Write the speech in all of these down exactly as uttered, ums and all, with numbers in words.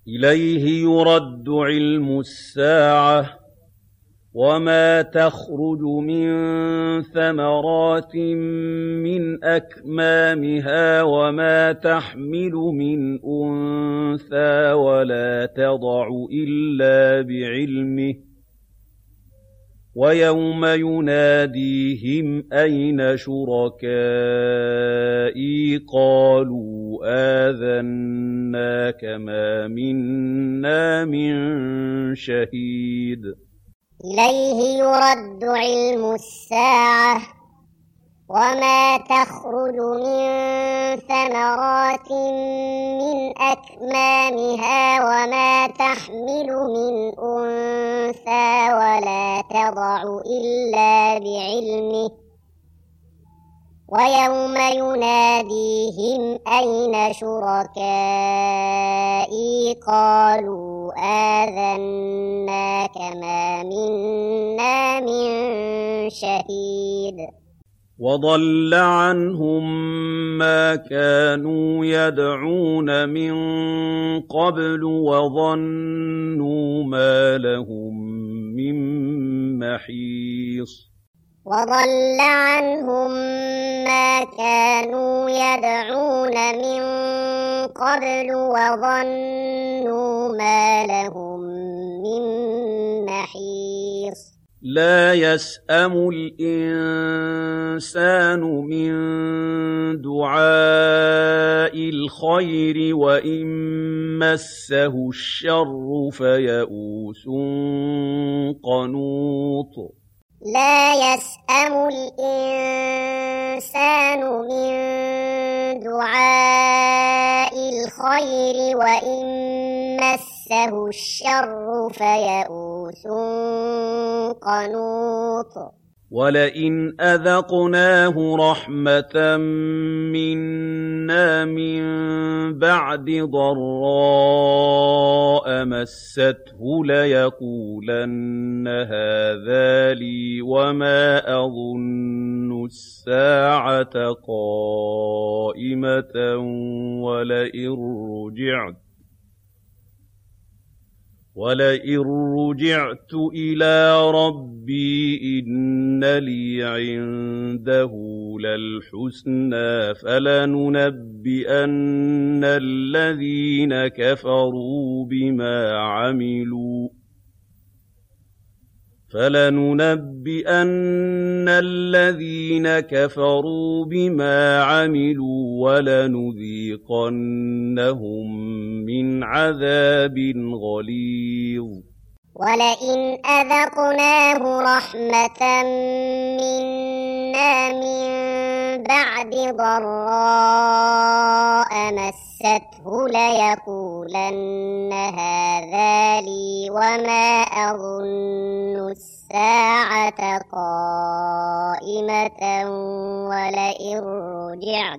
إِلَيْهِ يُرَدُّ عِلْمُ السَّاعَةِ وَمَا تَخْرُجُ مِن ثَمَرَاتٍ مِّنْ أَكْمَامِهَا وَمَا تَحْمِلُ مِنْ أُنثَىٰ وَلَا تَضَعُ إِلَّا بِعِلْمِهِ ۚ وَيَوْمَ يُنَادِيهِمْ أَيْنَ شُرَكَائِي قَالُوا آذَنَّاكَ مَا مِنَّا مِن شَهِيدٍ إِلَيْهِ يُرَدُّ عِلْمُ السَّاعَةِ وَمَا تَخْرُجُ مِن ثَمَرَاتٍ مِّنْ أَكْمَامِهَا وَمَا تَحْمِلُ مِنْ أُنثَىٰ وَلَا تَضَعُ إِلَّا بِعِلْمِهِ ۚ وَيَوْمَ يُنَادِيهِمْ أَيْنَ شُرَكَائِي قَالُوا آذَنَّاكَ مَا مِنَّا مِن شَهِيدٍ وَضَلَّ عَنْهُم مَّا كَانُوا يَدْعُونَ مِن قَبْلُ وَظَنُّوا مَا لَهُم مِّن مَّحِيصٍ وَضَلَّ عَنْهُم مَّا كَانُوا يَدْعُونَ مِن قَبْلُ وَظَنُّوا مَا لَهُم مِّن مَّحِيصٍ لَا يَسْأَمُ الْإِنسَانُ مِن دُعَاءِ الْخَيْرِ وَإِن مَّسَّهُ الشَّرُّ فَيَئُوسٌ قَنُوطٌ لَا يَسْأَمُ الْإِنسَانُ مِن دُعَاءِ الْخَيْرِ وَإِن مَّسَّهُ الشَّرُّ فَيَئُوسٌ قَنُوطٌ وَلَئِنْ أَذَقْنَاهُ رَحْمَةً مِّنَّا مِن بَعْدِ ضَرَّاءَ مَسَّتْهُ لَيَقُولَنَّ هَٰذَا لِي وَمَا أَظُنُّ السَّاعَةَ قَائِمَةً وَلَئِن رُّجِعْتُ وَلَئِن رُّجِعْتُ إِلَىٰ رَبِّي إِنَّ لِي عِندَهُ لَلْحُسْنَىٰ فَلَنُنَبِّئَنَّ الَّذِينَ كَفَرُوا بِمَا عَمِلُوا فَلَنُنَبِّئَنَّ الَّذِينَ كَفَرُوا بِمَا عَمِلُوا وَلَنُذِيقَنَّهُم مِّنْ عَذَابٍ غَلِيظٍ وَلَئِنْ أَذَقْنَاهُ رَحْمَةً مِّنَّا مِن بَعْدِ ضَرَّاءَ مَسَّتْهُ لَيَقُولَنَّ هَٰذَا لِي وَمَا أَظُنُّ السَّاعَةَ قَائِمَةً وَلَئِن رُّجِعْتُ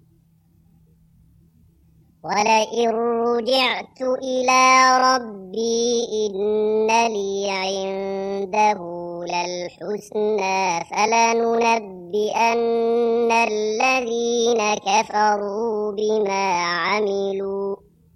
وَلَئِن رُّجِعْتُ إِلَىٰ رَبِّي إِنَّ لِي عِندَهُ لَلْحُسْنَىٰ فَلَنُنَبِّئَنَّ الَّذِينَ كَفَرُوا بِمَا عَمِلُوا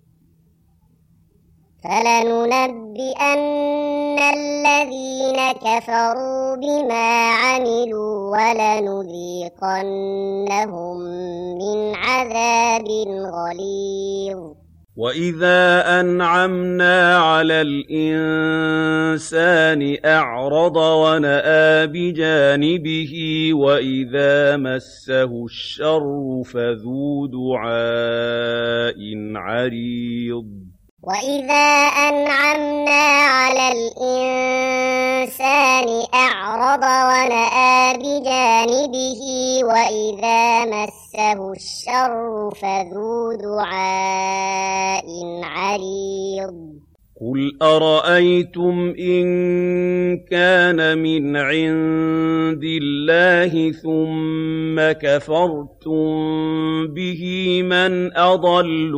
فَلَنُنَبِّئَنَّ الَّذِينَ كَفَرُوا بِمَا عَمِلُوا وَلَنُذِيقَنَّهُم مِّنْ عَذَابٍ غَلِيظٍ وَإِذَا أَنْعَمْنَا عَلَى الْإِنسَانِ أَعْرَضَ وَنَأَىٰ بِجَانِبِهِ وَإِذَا مَسَّهُ الشَّرُّ فَذُو دُعَاءٍ عَرِيضٍ وَإِذَا أَنْعَمْنَا عَلَى الْإِنسَانِ أَعْرَضَ وَنَأَىٰ بِجَانِبِهِ وَإِذَا مَسَّهُ الشَّرُّ فَذُو دُعَاءٍ عَرِيضٍ قُلْ أَرَأَيْتُمْ إِن كَانَ مِنْ عِندِ اللَّهِ ثُمَّ كَفَرْتُم بِهِ مَنْ أَضَلُّ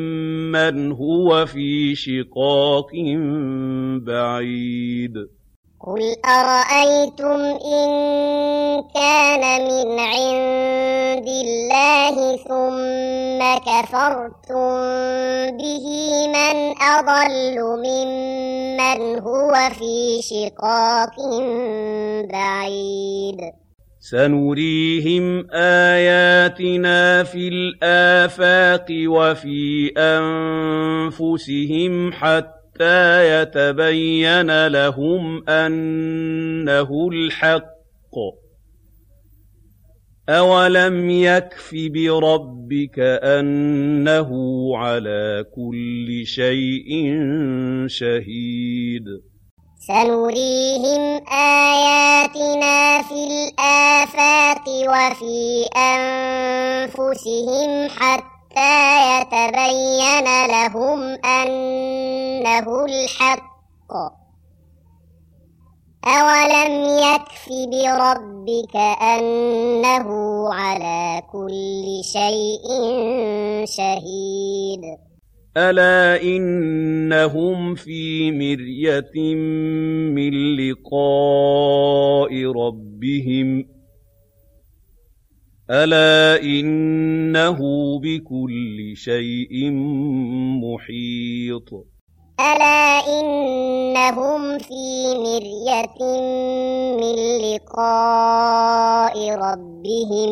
مِمَّنْ هُوَ فِي شِقَاقٍ بَعِيدٍ قل أرأيتم إن كان من عند الله ثم كفرتم به من أضل ممن هو في شقاق بعيد سنريهم آياتنا في الآفاق وفي أنفسهم حتى حتى يتبين لهم أنه الحق أولم يكف بربك أنه على كل شيء شهيد سنريهم آياتنا في الآفاق وفي أنفسهم حتى حتى يتبين لهم أنه الحق أولم يكف بربك أنه على كل شيء شهيد ألا إنهم في مرية من لقاء ربهم ألا إنه بكل شيء محيط ألا إنهم في مرية من لقاء ربهم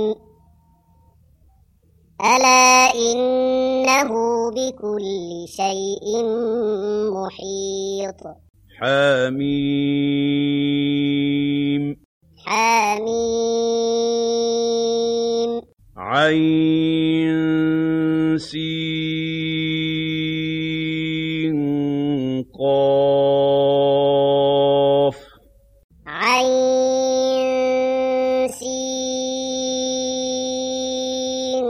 ألا إنه بكل شيء محيط حميم حميم عين سين قاف عين سين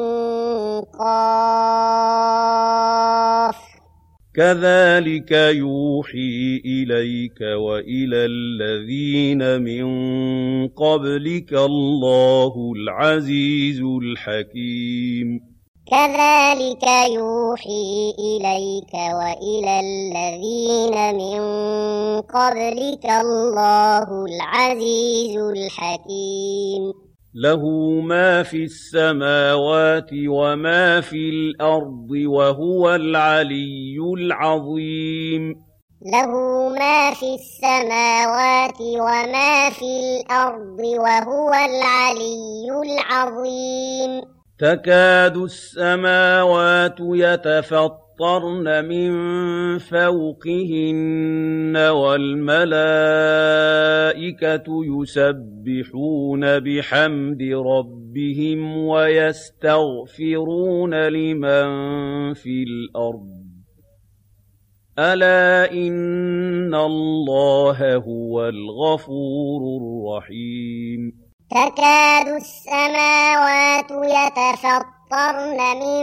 قاف كذلك يوحي إليك وإلى الذين من قبلك الله العزيز الحكيم كذلك يوحي إليك وإلى الذين من قبلك الله العزيز الحكيم له ما في السماوات وما في الأرض وهو العلي العظيم له ما في السماوات وما في الأرض وهو العلي العظيم تكاد السماوات يتفطرن من فوقهن والملائكة يسبحون بحمد ربهم ويستغفرون لمن في الأرض ألا إن الله هو الغفور الرحيم تكاد السماوات يتفطرن من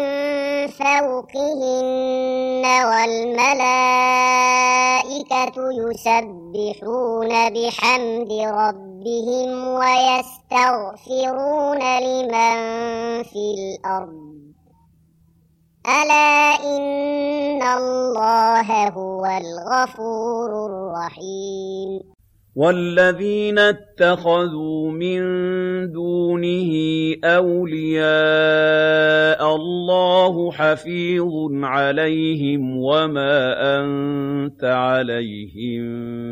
فوقهن والملائكة يسبحون بحمد ربهم ويستغفرون لمن في الأرض ألا إن الله هو الغفور الرحيم والذين اتخذوا من دونه أولياء الله حفيظ عليهم وما أنت عليهم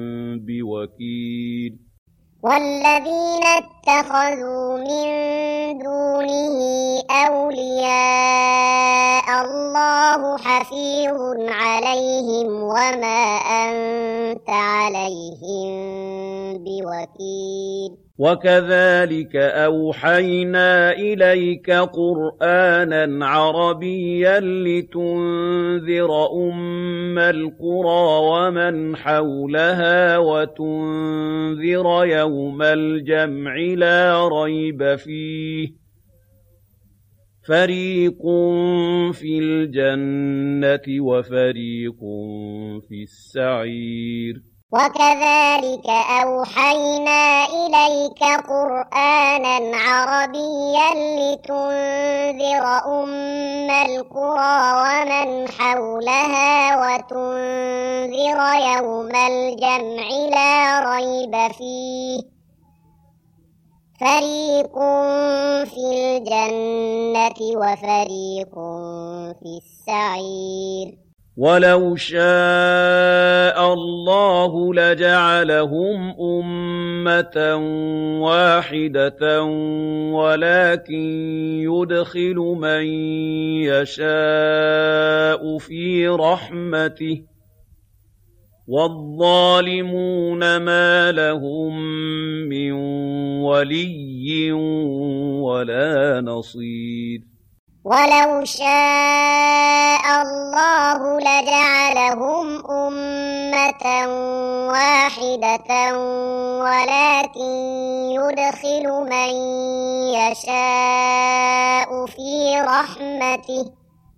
بوكيل والذين اتخذوا من دونه أولياء الله حفيظ عليهم وما أنت عليهم بوكيل وكذلك أوحينا إليك قرآنا عربيا لتنذر أم القرى ومن حولها وتنذر يوم الجمع لا ريب فيه فريق في الجنة وفريق في السعير وكذلك أوحينا إليك قرآنا عربيا لتنذر أم القرى ومن حولها وتنذر تنذر يوم الجمع لا ريب فيه فريق في الجنة وفريق في السعير ولو شاء الله لجعلهم أمة واحدة ولكن يدخل من يشاء في رحمته والظالمون ما لهم من ولي ولا نصير ولو شاء الله لجعلهم أمة واحدة ولكن يدخل من يشاء في رحمته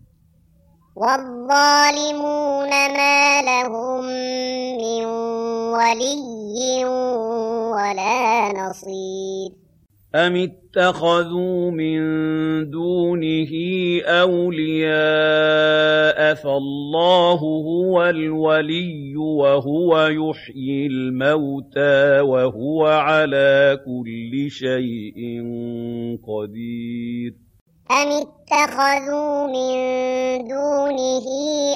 والظالمون ما لهم من ولي ولا نصير أم اتخذوا من دونه أولياء فالله هو الولي وهو يحيي الموتى وهو على كل شيء قدير أم اتخذوا من دونه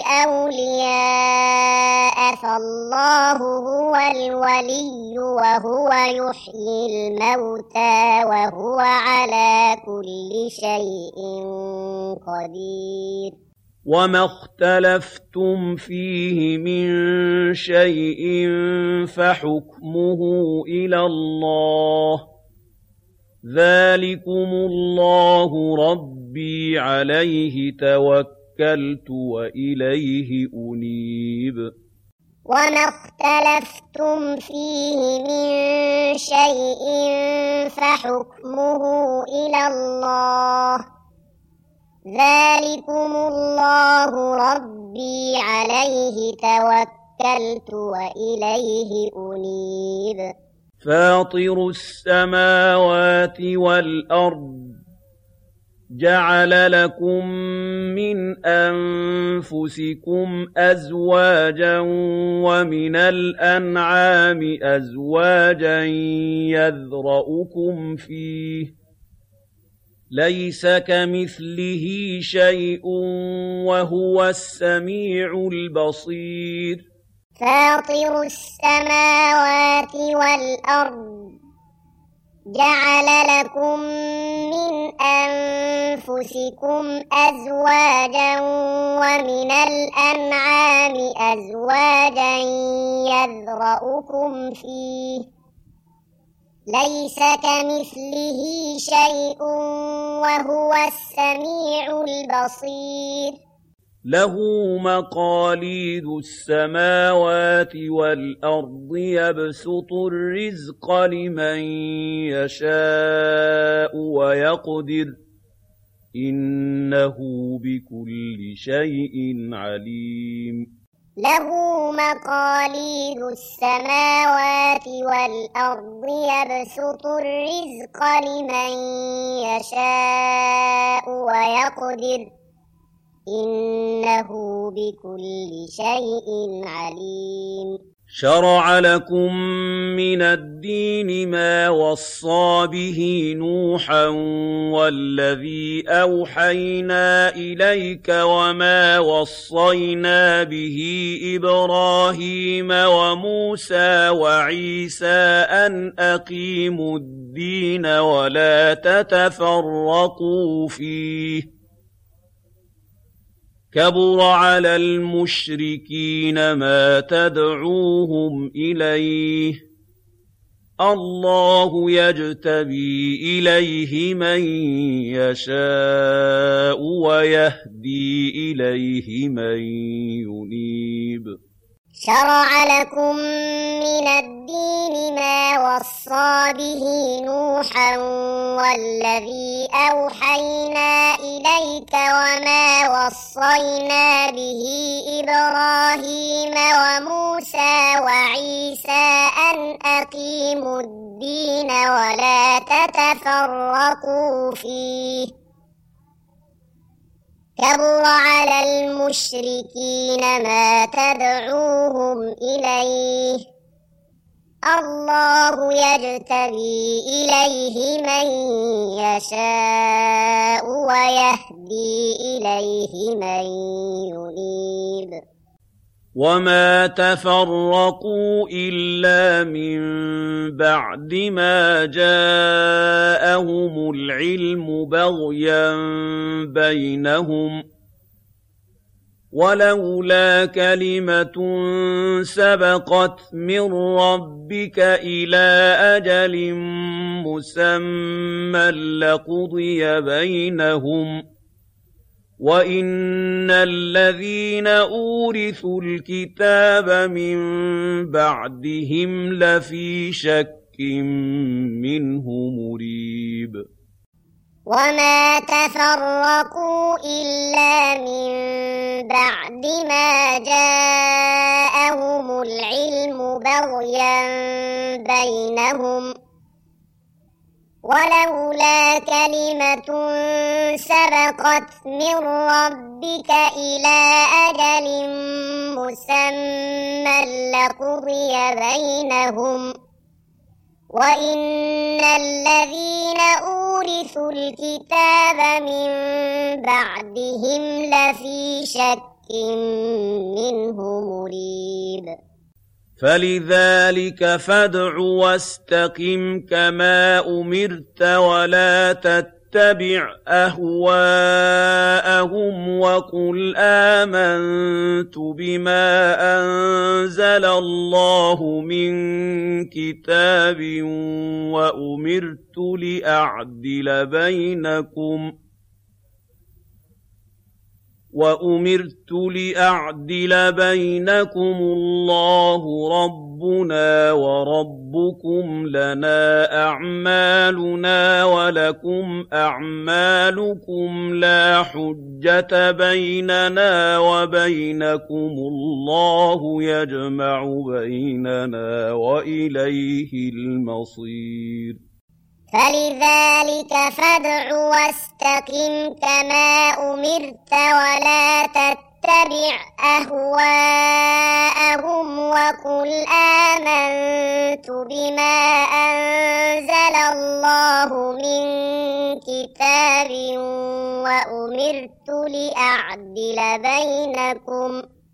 أولياء فالله هو الولي وهو يحيي الموتى وهو على كل شيء قدير وما اختلفتم فيه من شيء فحكمه إلى الله ذلكم الله ربي عليه توكلت وإليه أنيب وما اختلفتم فيه من شيء فحكمه إلى الله ذلكم الله ربي عليه توكلت وإليه أنيب فاطر السماوات والأرض جعل لكم من أنفسكم أزواجا ومن الأنعام أزواجا يذرأكم فيه ليس كمثله شيء وهو السميع البصير فاطر السماوات والأرض جعل لكم من أنفسكم أزواجا ومن الأنعام أزواجا يذرأكم فيه ليس كمثله شيء وهو السميع البصير له مقاليد السماوات والأرض يبسط الرزق لمن يشاء ويقدر إنه بكل شيء عليم له مقاليد السماوات والأرض يبسط الرزق لمن يشاء ويقدر إنه بكل شيء عليم شرع لكم من الدين ما وصى به نوحا والذي أوحينا إليك وما وصينا به إبراهيم وموسى وعيسى أن أقيموا الدين ولا تتفرقوا فيه كبر على المشركين ما تدعوهم إليه الله يجتبي إليه من يشاء ويهدي إليه من ينيب شرع لكم من الدين ما وصى به نوحا والذي أوحينا إليك وما وصينا به إبراهيم وموسى وعيسى أن أقيموا الدين ولا تتفرقوا فيه كبر على المشركين ما تدعوهم إليه الله يجتبي إليه من يشاء ويهدي إليه من ينيب وما تفرقوا إلا من بعد ما جاءهم العلم بغيا بينهم ولولا كلمة سبقت من ربك إلى أجل مسمى لقضي بينهم وَإِنَّ الَّذِينَ أُورِثُوا الْكِتَابَ مِن بَعْدِهِمْ لَفِي شَكٍّ مِّنْهُ مُرِيبٍ وَمَا تَفَرَّقُوا إِلَّا مِن بَعْدِ مَا جَاءَهُمُ الْعِلْمُ بَغْيًا بَيْنَهُمْ وَلَوْلَا كَلِمَةٌ سَبَقَتْ مِن رَّبِّكَ إِلَى أَجَلٍ مُّسَمًّى لَّقُضِيَ بَيْنَهُمْ وَإِنَّ الَّذِينَ أُورِثُوا الْكِتَابَ مِن بَعْدِهِمْ لَفِي شَكٍّ مِّنْهُ مُرِيبٍ فَلِذَلِكَ فَادْعُ وَاسْتَقِمْ كَمَا أُمِرْتَ وَلَا تَتَّبِعْ أَهْوَاءَهُمْ وَقُلْ آمَنْتُ بِمَا أَنزَلَ اللَّهُ مِنْ كِتَابٍ وَأُمِرْتُ لِأَعْدِلَ بَيْنَكُمْ وَأُمِرْتُ لِأَعْدِلَ بَيْنَكُمُ اللَّهُ رَبُّنَا وَرَبُّكُمْ لَنَا أَعْمَالُنَا وَلَكُمْ أَعْمَالُكُمْ لَا حُجَّةَ بَيْنَنَا وَبَيْنَكُمُ اللَّهُ يَجْمَعُ بَيْنَنَا وَإِلَيْهِ الْمَصِيرُ فَلِذَلِكَ فَادْعُ وَاسْتَقِمْ كَمَا أُمِرْتَ وَلَا تَتَّبِعْ أَهْوَاءَهُمْ وَقُلْ آمَنْتُ بِمَا أَنزَلَ اللَّهُ مِنْ كِتَابٍ وَأُمِرْتُ لِأَعْدِلَ بَيْنَكُمْ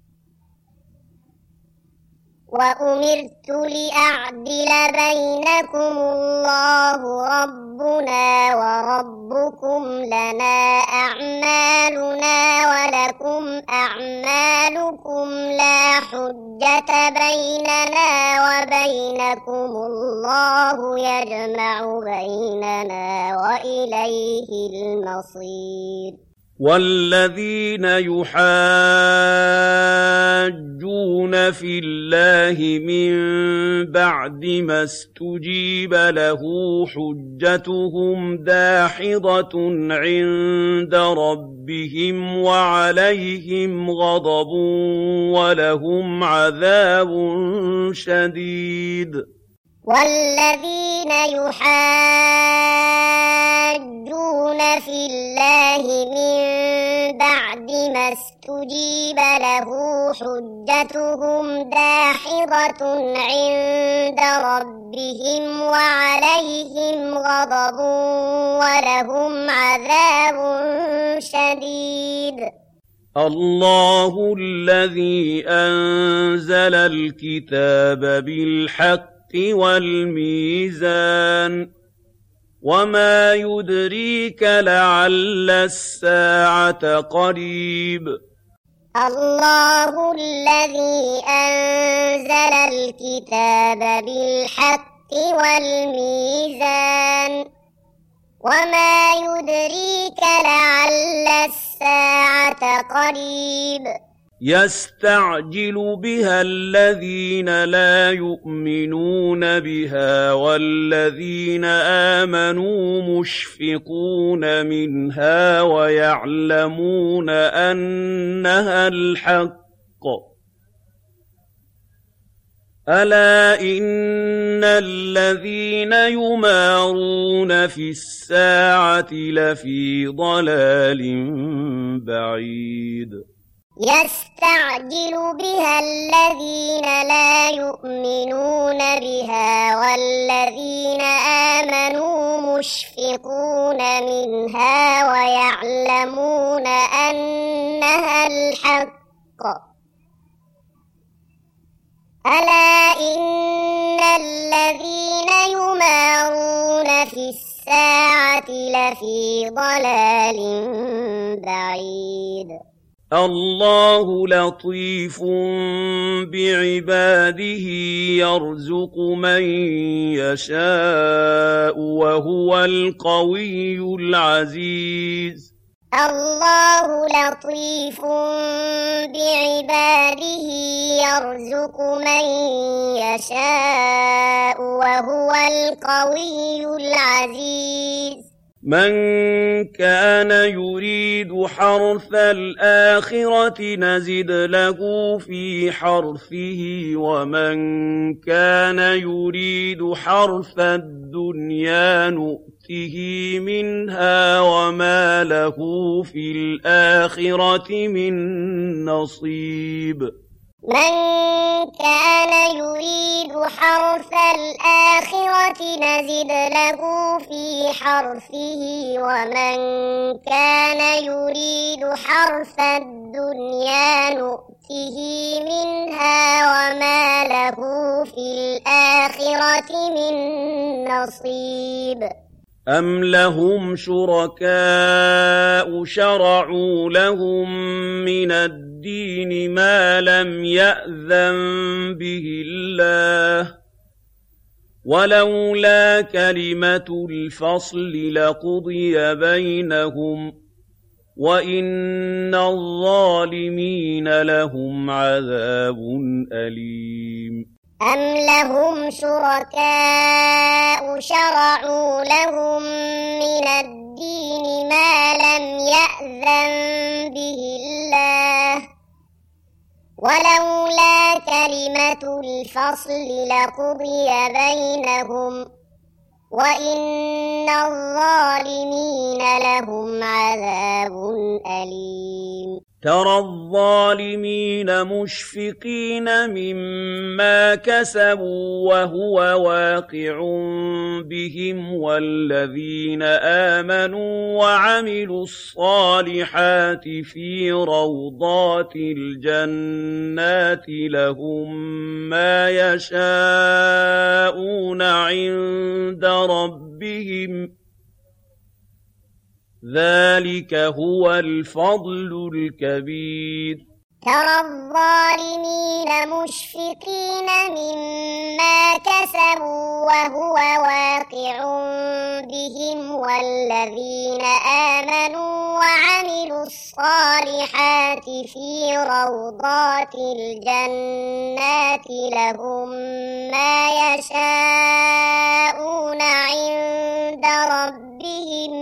وَأُمِرْتُ لِأَعْدِلَ بَيْنَكُمُ اللَّهُ رَبُّنَا وَرَبُّكُمْ لَنَا أَعْمَالُنَا وَلَكُمْ أَعْمَالُكُمْ لَا حُجَّةَ بَيْنَنَا وَبَيْنَكُمُ اللَّهُ يَجْمَعُ بَيْنَنَا وَإِلَيْهِ الْمَصِيرُ وَالَّذِينَ يُحَاجُّونَ فِي اللَّهِ مِن بَعْدِ مَا اسْتُجِيبَ لَهُ حُجَّتُهُمْ دَاحِضَةٌ عِندَ رَبِّهِمْ وَعَلَيْهِمْ غَضَبٌ وَلَهُمْ عَذَابٌ شَدِيدٌ وَالَّذِينَ يُحَاجُّونَ فِي اللَّهِ مِن بَعْدِ مَا اسْتُجِيبَ لَهُ حُجَّتُهُمْ دَاحِضَةٌ عِندَ رَبِّهِمْ وَعَلَيْهِمْ غَضَبٌ وَلَهُمْ عَذَابٌ شَدِيدٌ اللَّهُ الَّذِي أَنزَلَ الْكِتَابَ بِالْحَقِّ وَالْمِيزَانَ وَمَا يُدْرِيكَ لَعَلَّ السَّاعَةَ قَرِيبٌ الله الذي أنزل الكتاب بالحق والميزان وما يدريك لعل الساعة قريب يستعجل بها الذين لا يؤمنون بها والذين آمنوا مشفقون منها ويعلمون أنها الحق ألا إن الذين يمارون في الساعة لفي ضلال بعيد يستعجل بها الذين لا يؤمنون بها والذين آمنوا مشفقون منها ويعلمون أنها الحق ألا إن الذين يمارون في الساعة لفي ضلال بعيد الله لطيف بعباده يرزق من يشاء وهو القوي العزيز الله لطيف بعباده يرزق من يشاء وهو القوي العزيز من كان يريد حرث الآخرة نزد له في حرثه ومن كان يريد حرث الدنيا نؤته منها وما له في الآخرة من نصيب من كان يريد حرث الآخرة نزد له في حرثه ومن كان يريد حرث الدنيا نؤته منها وما له في الآخرة من نصيب أم لهم شركاء شرعوا لهم من الدين ما لم يأذن به الله ولولا كلمة الفصل لقضي بينهم وإن الظالمين لهم عذاب أليم أم لهم شركاء شرعوا لهم من الدين ما لم يأذن به الله ولولا كلمة الفصل لقضي بينهم وإن الظالمين لهم عذاب أليم ترى الظالمين مشفقين مما كسبوا وهو واقع بهم والذين آمنوا وعملوا الصالحات في روضات الجنات لهم ما يشاءون عند ربهم ذلك هو الفضل الكبير ترى الظالمين مشفقين مما كسبوا وهو واقع بهم والذين آمنوا وعملوا الصالحات في روضات الجنات لهم ما يشاءون عند ربهم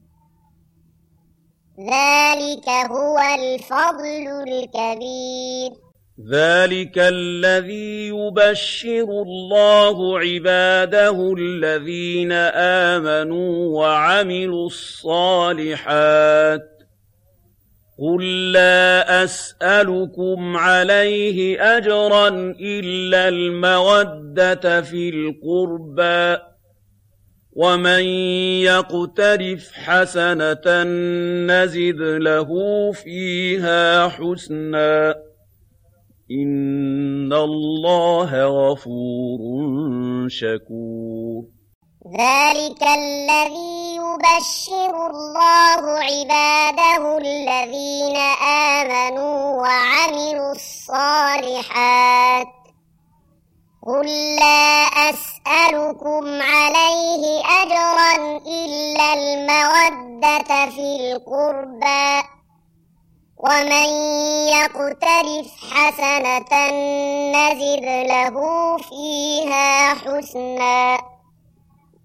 ذلك هو الفضل الكبير ذلك الذي يبشر الله عباده الذين آمنوا وعملوا الصالحات قل لا أسألكم عليه أجرا إلا المودة في القربى ومن يقترف حسنة نزد له فيها حسنا إن الله غفور شكور ذلك الذي يبشر الله عباده الذين آمنوا وعملوا الصالحات قل لا أسألكم عليه أجرا إلا المودة في القربى ومن يقترف حسنة نزد له فيها حسنا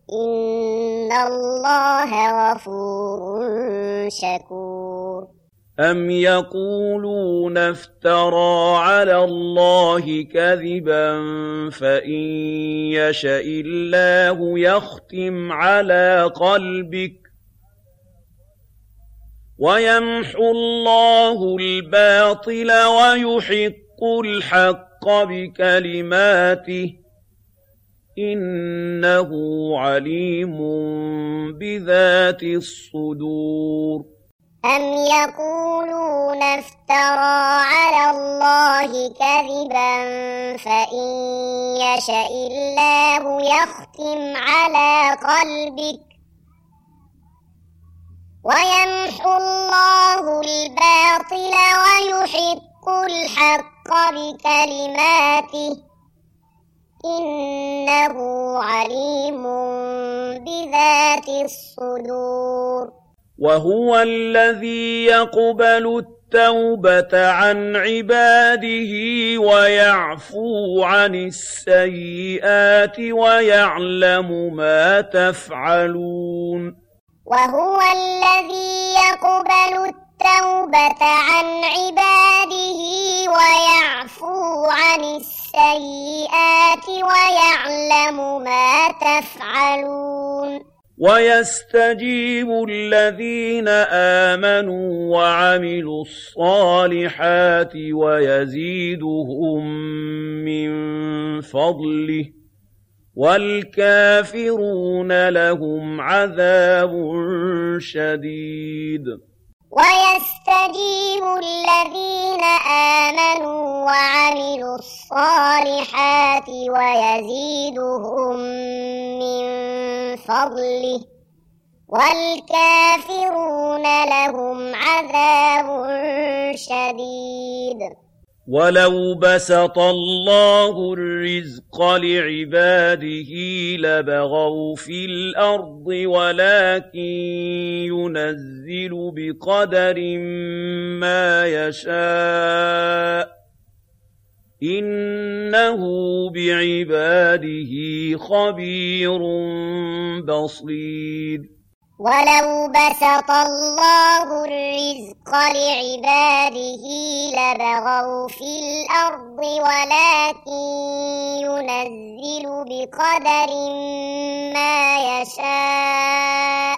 إن الله غفور شكور أَمْ يَقُولُونَ افْتَرَىٰ عَلَى اللَّهِ كَذِبًا فَإِن يَشَإِ اللَّهُ يَخْتِمْ عَلَىٰ قَلْبِكَ وَيَمْحُو اللَّهُ الْبَاطِلَ وَيُحِقُّ الْحَقَّ بِكَلِمَاتِهِ إِنَّهُ عَلِيمٌ بِذَاتِ الصُّدُورِ أَمْ يَقُولُونَ افْتَرَىٰ عَلَى اللَّهِ كَذِبًا فَإِن يَشَإِ اللَّهُ يَخْتِمْ عَلَىٰ قَلْبِكَ وَيَمْحُو اللَّهُ الْبَاطِلَ وَيُحِقُّ الْحَقَّ بِكَلِمَاتِهِ إِنَّهُ عَلِيمٌ بِذَاتِ الصُّدُورِ وَهُوَ الَّذِي يَقْبَلُ التَّوْبَةَ عَنْ عِبَادِهِ وَيَعْفُو عَنِ السَّيِّئَاتِ وَيَعْلَمُ مَا تَفْعَلُونَ وَهُوَ الَّذِي يَقْبَلُ التَّوْبَةَ عَنْ عِبَادِهِ وَيَعْفُو عَنِ السَّيِّئَاتِ وَيَعْلَمُ مَا تَفْعَلُونَ وَيَسْتَجِيبُ الَّذِينَ آمَنُوا وَعَمِلُوا الصَّالِحَاتِ وَيَزِيدُهُم مِّن فَضْلِهِ وَالْكَافِرُونَ لَهُمْ عَذَابٌ شَدِيدٌ وَيَسْتَجِيبُ الَّذِينَ آمَنُوا وَعَمِلُوا الصَّالِحَاتِ وَيَزِيدُهُم مِّن فَضْلِهِ وَالْكَافِرُونَ لَهُمْ عَذَابٌ شَدِيدٌ وَلَوْ بَسَطَ اللَّهُ الرِّزْقَ لِعِبَادِهِ لَبَغَوْا فِي الْأَرْضِ وَلَٰكِن يُنَزِّلُ بِقَدَرٍ مَّا يَشَاءُ ۚ إِنَّهُ بِعِبَادِهِ خَبِيرٌ بَصِيرٌ وَلَوْ بَسَطَ اللَّهُ الرِّزْقَ لِعِبَادِهِ لَبَغَوْا فِي الْأَرْضِ وَلَٰكِن يُنَزِّلُ بِقَدَرٍ مَّا يَشَاءُ ۚ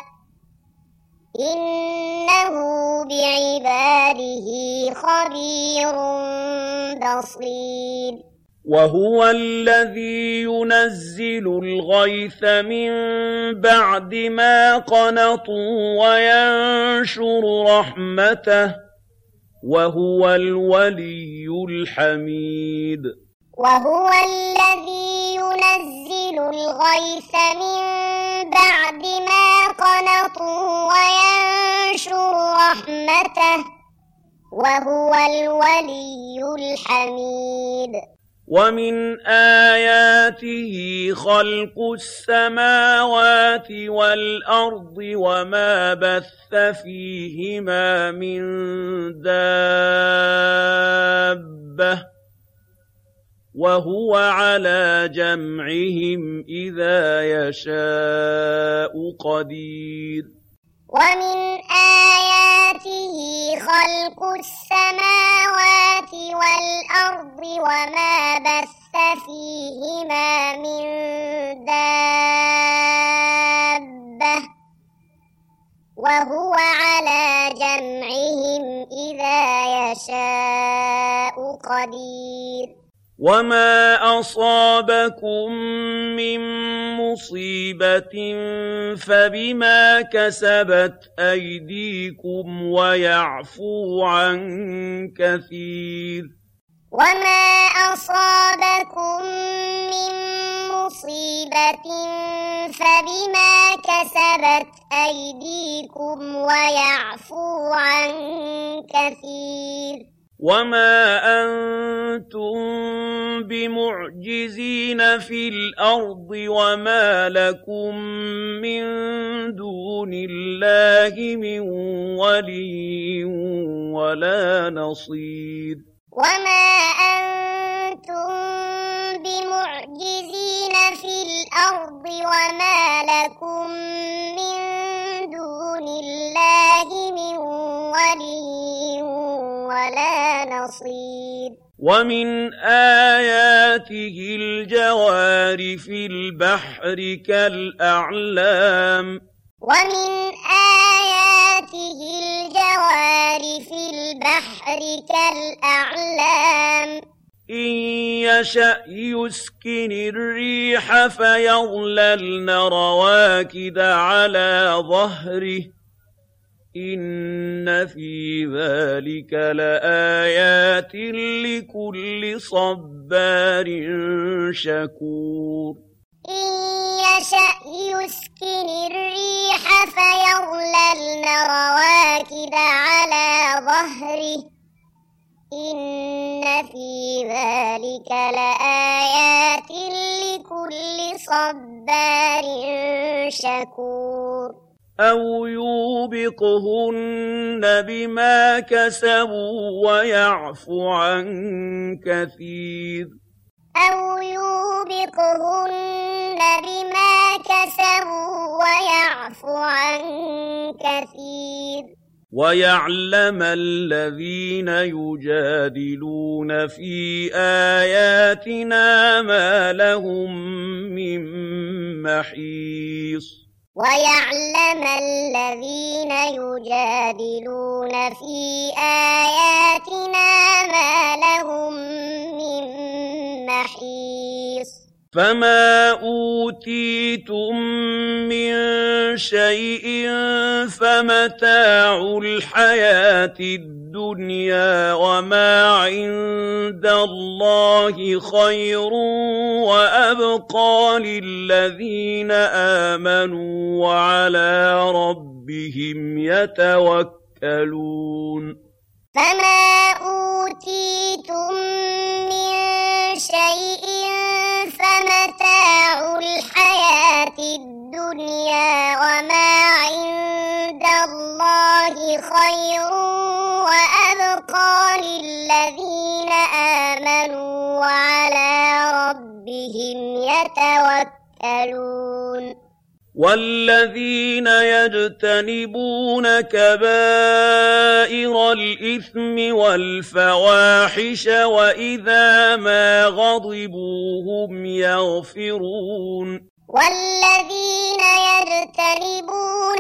إِنَّهُ بِعِبَادِهِ خَبِيرٌ بَصِيرٌ وَهُوَ الَّذِي يُنَزِّلُ الْغَيْثَ مِن بَعْدِ مَا قَنَطُوا وَيَنشُرُ رَحْمَتَهُ وَهُوَ الْوَلِيُّ الْحَمِيدُ وَهُوَ الَّذِي يُنَزِّلُ الْغَيْثَ مِن بَعْدِ مَا قَنَطُوا وَيَنشُرُ رَحْمَتَهُ وَهُوَ الْوَلِيُّ الْحَمِيدُ وَمِنْ آيَاتِهِ خَلْقُ السَّمَاوَاتِ وَالْأَرْضِ وَمَا بَثَّ فِيهِمَا مِن دَابَّةٍ وَهُوَ عَلَىٰ جَمْعِهِمْ إِذَا يَشَاءُ قَدِيرٌ وَمِنْ آيَاتِهِ خَلْقُ السَّمَاوَاتِ وَالْأَرْضِ وَمَا بَثَّ فِيهِمَا مِن دَابَّةٍ وَهُوَ عَلَىٰ جَمْعِهِمْ إِذَا يَشَاءُ قَدِيرٌ وَمَا أَصَابَكُم مِّن مُّصِيبَةٍ فَبِمَا كَسَبَتْ أَيْدِيكُمْ وَيَعْفُو عَن كَثِيرٍ وَمَا أَصَابَكُم مِّن مُّصِيبَةٍ فَبِمَا كَسَبَتْ أَيْدِيكُمْ وَيَعْفُو عَن كَثِيرٍ وَمَا أَنتُم بِمُعْجِزِينَ فِي الْأَرْضِ وَمَا لَكُم مِّن دُونِ اللَّهِ مِن وَلِيٍّ وَلَا نَصِيرٍ وَمَا أَنتُم بِمُعْجِزِينَ فِي الْأَرْضِ وَمَا لَكُم مِّن دُونِ اللَّهِ مِن وَلِيٍّ بصير ومن آياته الجوار في البحر كالأعلام ومن آياته الجوار في البحر كالأعلام إن يشأ يسكن الريح فيظللن رواكد على ظهره إن في ذلك لآيات لكل صبار شكور إن يشأ يسكن الريح فيظللن رواكد على ظهره إن في ذلك لآيات لكل صبار شكور أو يوبقهن بما كسبوا ويعفو عن كثير أو يوبقهن بما كسبوا ويعفو عن كثير ويعلم الذين يجادلون في آياتنا ما لهم من محيص ويعلم الذين يجادلون في آياتنا ما لهم من محيص فما أوتيتم من شيء فمتاع الحياة الدنيا وما عند الله خير وأبقى للذين آمنوا وعلى ربهم يتوكلون فما أوتيتم من شيء فمتاع الحياة الدنيا وما عند الله خير وأبقى للذين آمنوا وعلى ربهم يتوكلون والذين يجتنبون كبائر الإثم والفواحش وإذا ما غضبوا هم يغفرون والذين يجتنبون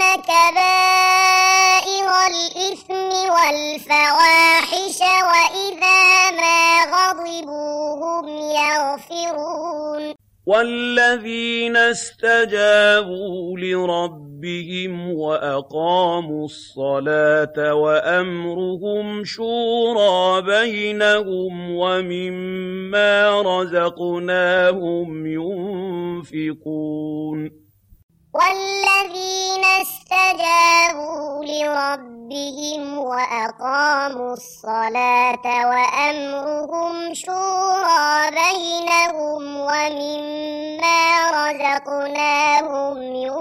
كبائر الإثم والفواحش وإذا ما غضبوا هم يغفرون والذين استجابوا لربهم وأقاموا الصلاة وأمرهم شورى بينهم ومما رزقناهم ينفقون والذين استجابوا لربهم وأقاموا الصلاة وأمرهم شورى بينهم ومما رزقناهم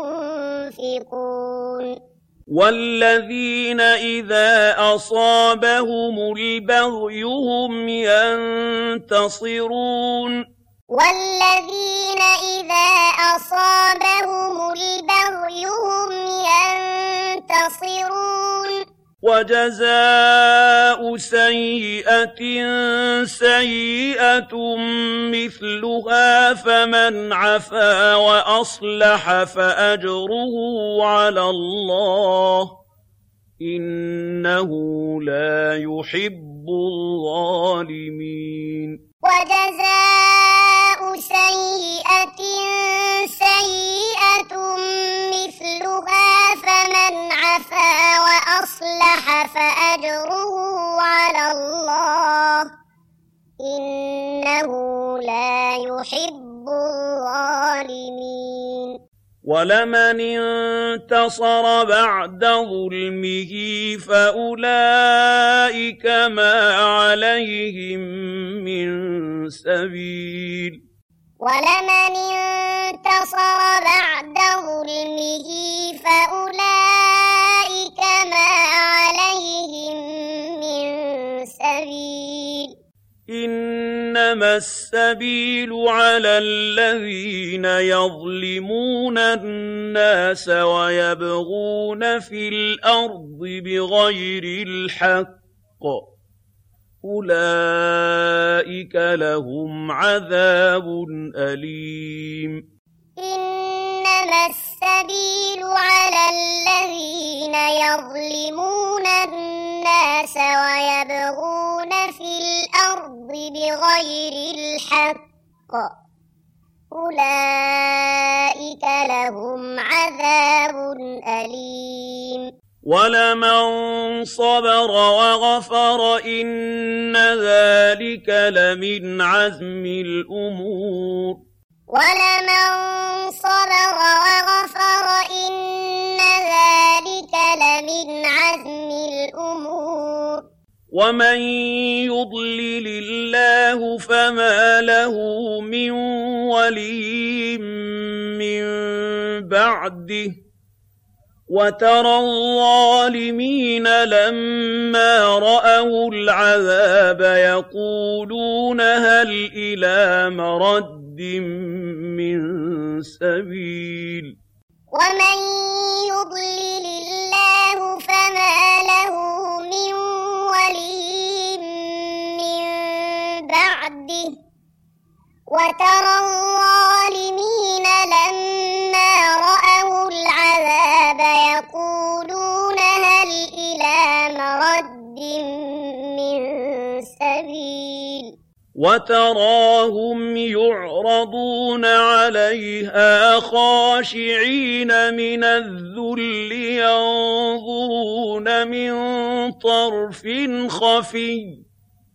ينفقون والذين إذا أصابهم البغي هم ينتصرون والذين إذا أصابهم البغي هم ينتصرون وجزاء سيئة سيئة مثلها فمن عفا وأصلح فأجره على الله إنه لا يحب الظالمين وجزاء سيئة سيئة مثلها فمن عفا وأصلح فأجره على الله إنه لا يحب الظالمين ولمن انتصر بعد ظلمه فأولئك ما عليهم من سبيل ولمن انتصر بعد ظلمه فأولئك ما عليهم من سبيل إنما السبيل على الذين يظلمون الناس ويبغون في الأرض بغير الحق أولئك لهم عذاب أليم. إنما السبيل على الذين يظلمون الناس ويبغون في الأرض بغير الحق أولئك لهم عذاب أليم. ولمن صبر وغفر إن ذلك لمن عزم الأمور. ولمن صبر وغفر إن ذلك لمن عزم الأمور. ومن يضلل الله فما له من ولي من بعده وترى الظالمين لما رأوا العذاب يقولون هل إلى مرد من سبيل. ومن يضلل الله فما له من ولي من بعده وترى الظالمين لما رأوا العذاب يقولون هل إلى مرد من سبيل. وتراهم يعرضون عليها خاشعين من الذل ينظرون من طرف خفي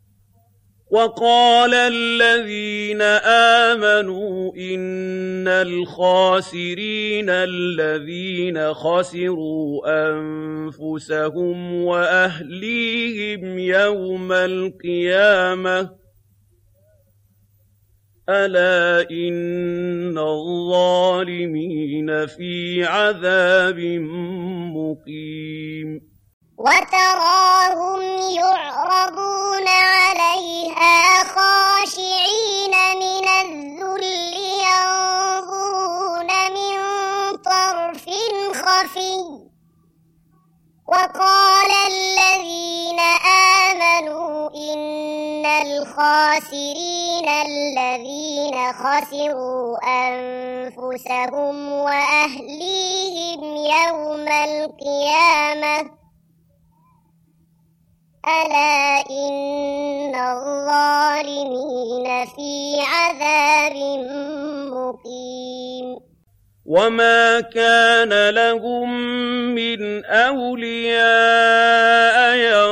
وقال الذين آمنوا إن الخاسرين الذين خسروا أنفسهم وأهليهم يوم القيامة ألا إن الظالمين في عذاب مقيم. وتراهم يعرضون عليها خاشعين من الذل ينظرون من طرف خفي وقال الذين آمنوا إن الخاسرين الذين خسروا أنفسهم وأهليهم يوم القيامة ألا إن الظالمين في عذاب مقيم. وما كان لهم من أولياء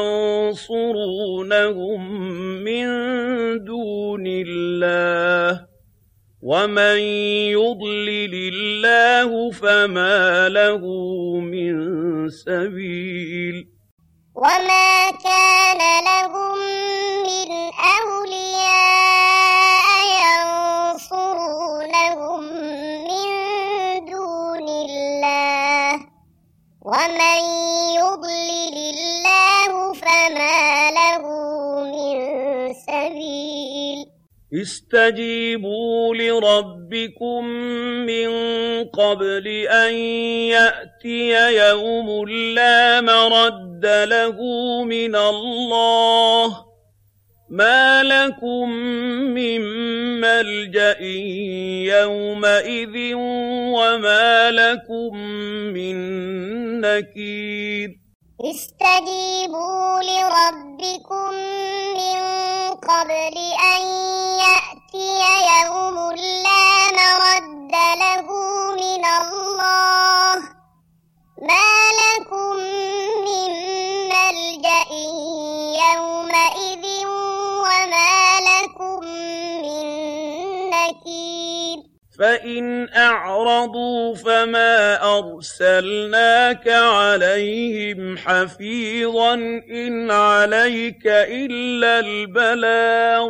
ينصرونهم من دون الله ومن يضلل الله فما له من سبيل. وما كان لهم من أولياء ينصرونهم من دون الله ومن يضلل الله فما له من سبيل. استجيبوا لربكم من قبل أن يأتي يوم لا مرد له من الله ما لكم من ملجأ يومئذ وما لكم من نكير. استجيبوا لربكم من قبل أن يأتي يوم لا مرد له من الله ما لكم من ملجأ يومئذ وما لكم من نكير. فإن أعرضوا فما أرسلناك عليهم حفيظا إن عليك إلا البلاغ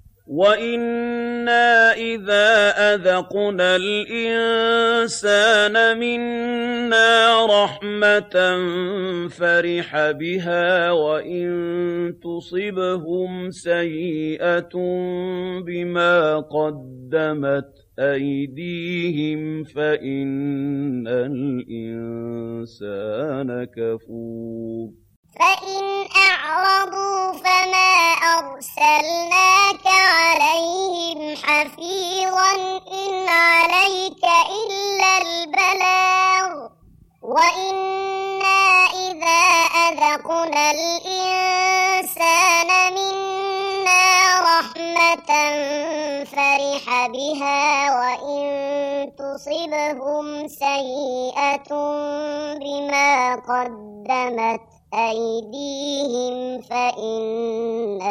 وإنا إذا أذقنا الإنسان منا رحمة فرح بها وإن تصبهم سيئة بما قدمت أيديهم فإن الإنسان كفور. فإن أعرضوا فما أرسلناك عليهم حفيظا إن عليك إلا البلاغ وإنا إذا أذقنا الإنسان منا رحمة فرح بها وإن تصبهم سيئة بما قدمت أيديهم فإن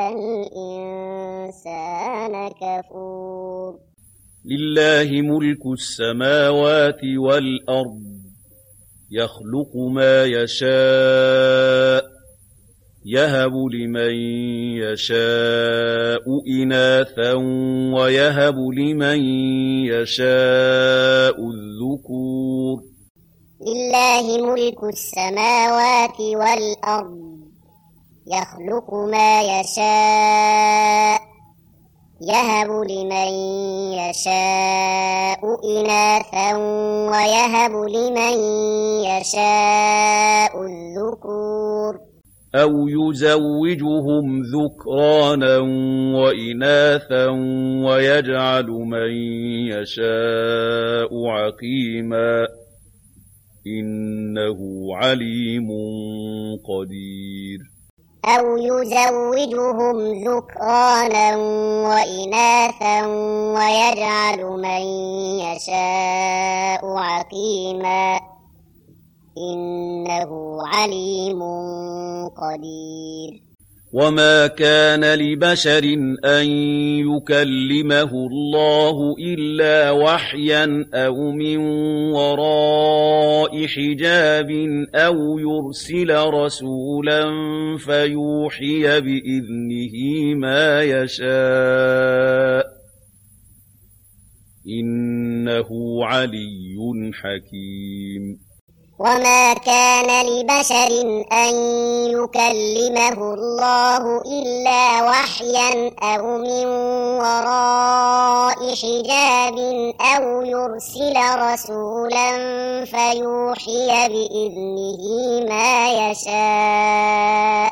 الإنسان كفور لله ملك السماوات والأرض يخلق ما يشاء يهب لمن يشاء إناثا ويهب لمن يشاء الذكور لله ملك السماوات والأرض يخلق ما يشاء يهب لمن يشاء إناثا ويهب لمن يشاء الذكور أو يزوجهم ذكرانا وإناثا ويجعل من يشاء عقيما إنه عليم قدير أو يزوجهم ذكرانا وإناثا ويجعل من يشاء عقيما إنه عليم قدير وما كان لبشر أن يكلمه الله إلا وحيا أو من وراء حجاب أو يرسل رسولا فيوحي بإذنه ما يشاء إنه علي حكيم وما كان لبشر أن يكلمه الله إلا وحيا أو من وراء حجاب أو يرسل رسولا فيوحي بإذنه ما يشاء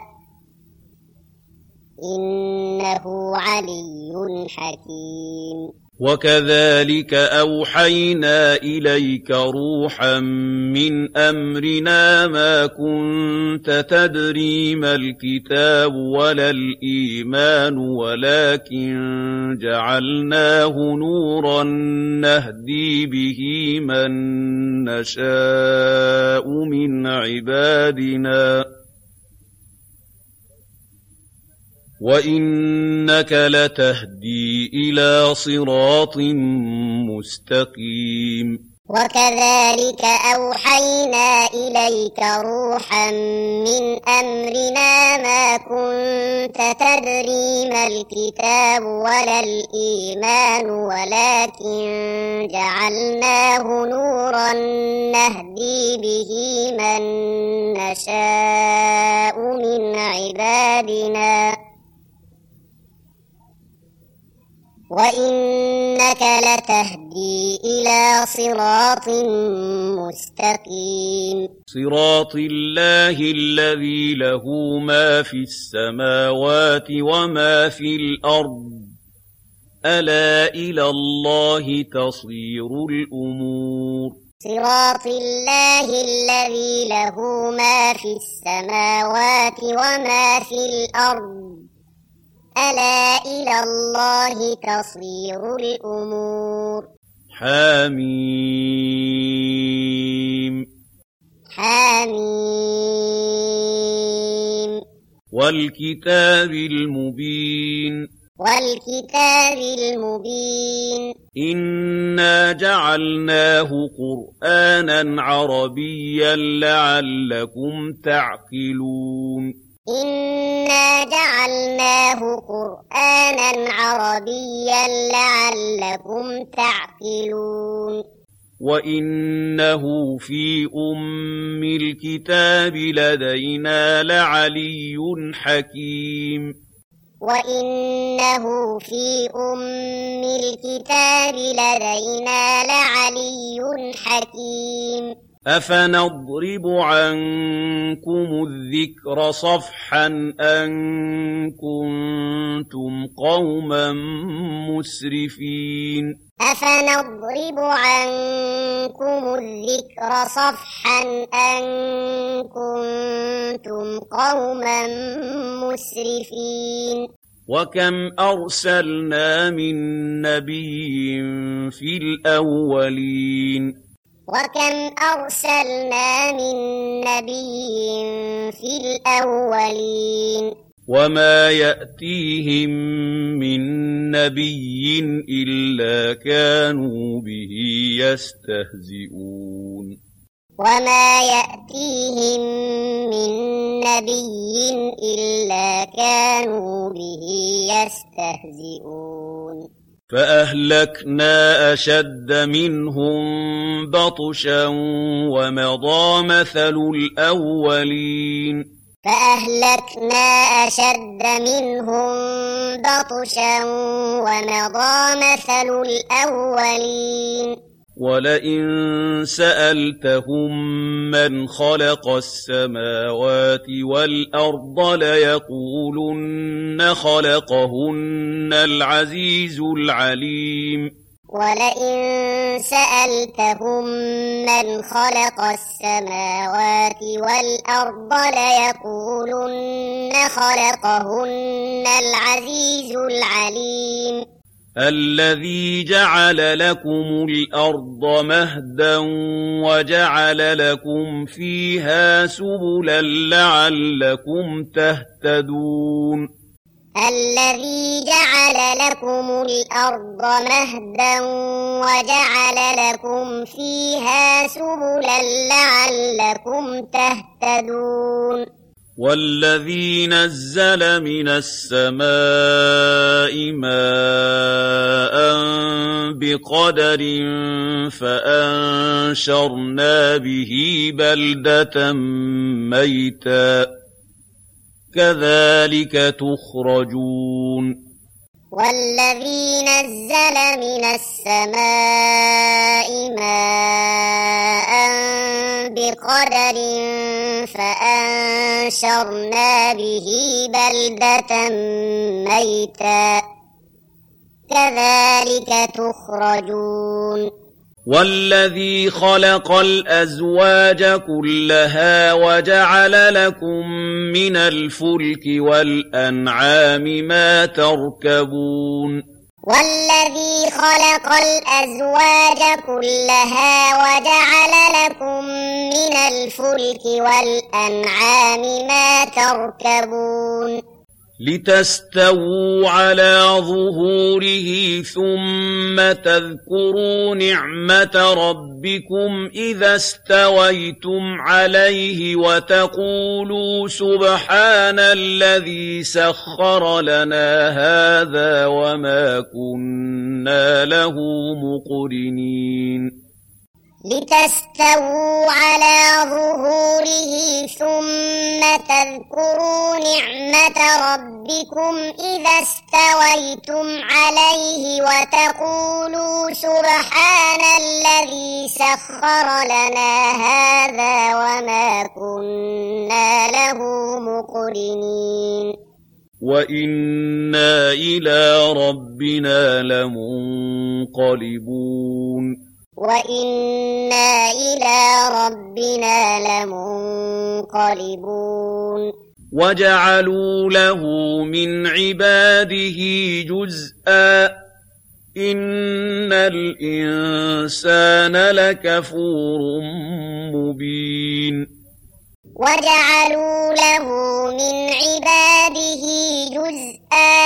إنه علي حكيم وكذلك أوحينا إليك روحا من أمرنا ما كنت تدري ما الكتاب ولا الإيمان ولكن جعلناه نورا نهدي به من نشاء من عبادنا وإنك لتهدي إلى صراط مستقيم وكذلك أوحينا إليك روحا من أمرنا ما كنت تدري ما الكتاب ولا الإيمان ولكن جعلناه نورا نهدي به من نشاء من عبادنا وإنك لتهدي إلى صراط مستقيم صراط الله الذي له ما في السماوات وما في الأرض ألا إلى الله تصير الأمور صراط الله الذي له ما في السماوات وما في الأرض ألا إلى الله تصير الأمور حميم حميم والكتاب المبين والكتاب المبين إنا جعلناه قرآنا عربيا لعلكم تعقلون إنا جعلناه قرآنا عربيا لعلكم تعقلون وإنه في أم الكتاب لدينا لعلي حكيم وإنه في أم الكتاب لدينا لعلي حكيم أفنضرب عنكم الذكر صفحا أن كنتم قوما مسرفين أفنضرب عنكم الذكر صفحا أن كنتم قوما مسرفين وكم أرسلنا من نبي في الأولين وكم أرسلنا من نبي في الأولين وما يأتيهم من نبي إلا كانوا به يستهزئون وما يأتيهم من نبي إلا كانوا به يستهزئون فأهلكنا أشد منهم بطشا ومضى مثل الأولين فأهلكنا أشد منهم بطشا ومضى مثل الأولين ولئن سألتهم من خلق السماوات والأرض ليقولن خلقهن العزيز العليم ولئن سألتهم من خلق السماوات والأرض ليقولن خلقهن العزيز العليم الذي جعل لكم الأرض مهدا وجعل لكم فيها سبلا لعلكم تهتدون الذي جعل لكم الأرض مهدا وجعل لكم فيها سبلا لعلكم تهتدون والذي نزل من السماء ماء بقدر فأنشرنا به بلدة ميتا كذلك تخرجون والذي نزل من السماء ماء بقدر فأنشرنا به بلدة ميتا كذلك تخرجون والذي خلق الأزواج كلها وجعل لكم من الفلك والأنعام ما تركبون والذي خلق الأزواج كلها وجعل لكم من الفلك والأنعام ما تركبون لتستووا على ظهوره ثم تذكروا نعمة ربكم إذا استويتم عليه وتقولوا سبحان الذي سخر لنا هذا وما كنا له مقرنين لتستووا على ظهوره ثم تذكروا نعمة ربكم إذا استويتم عليه وتقولوا سبحان الذي سخر لنا هذا وما كنا له مقرنين وإنا إلى ربنا لمنقلبون وإنا إلى ربنا لمنقلبون وجعلوا له من عباده جزءا إن الإنسان لكفور مبين وجعلوا له من عباده جزءا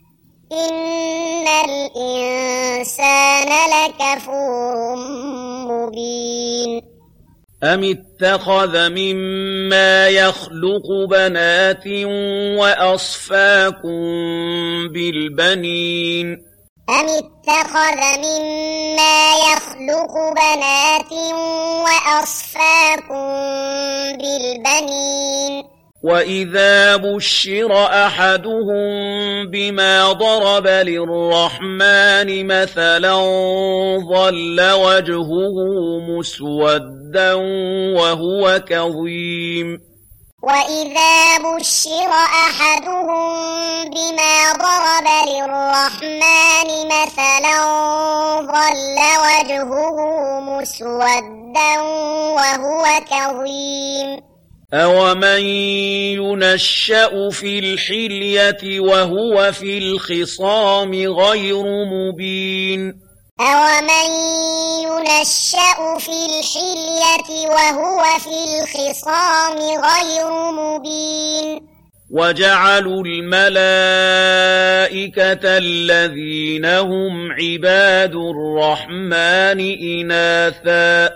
إن الإنسان لكفور مبين أم اتخذ مما يخلق بنات وأصفاكم بالبنين أم اتخذ مما يخلق بنات وأصفاكم بالبنين وَإِذَا بُشِّرَ أَحَدُهُم بِمَا ضَرَبَ لِلرَّحْمَنِ مَثَلًا ظَلَّ وَجْهُهُ مُسْوَدًّا وَهُوَ كَظِيمٌ وَإِذَا بُشِّرَ أَحَدُهُم بِمَا ضَرَبَ لِلرَّحْمَنِ مَثَلًا ظَلَّ وَجْهُهُ مُسْوَدًّا وَهُوَ كَظِيمٌ أَوَمَن يُنَشَّأُ فِي الْحِلْيَةِ وَهُوَ فِي الْخِصَامِ غَيْرُ مُبِينٍ أَوَمَن يُنَشَّأُ فِي الْحِلْيَةِ وَهُوَ فِي الْخِصَامِ غَيْرُ مُبِينٍ وَجَعَلُوا الْمَلَائِكَةَ الَّذِينَ هُمْ عِبَادُ الرَّحْمَنِ إِنَاثًا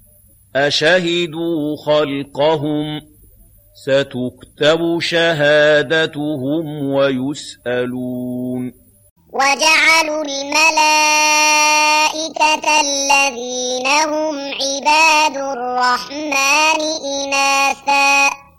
أَشَهِدُوا خَلْقَهُمْ سَتُكْتَبُ شَهَادَتُهُمْ وَيُسْأَلُونَ وَجَعَلُوا الْمَلَائِكَةَ الَّذِينَ هُمْ عِبَادُ الرَّحْمَنِ إِنَاثًا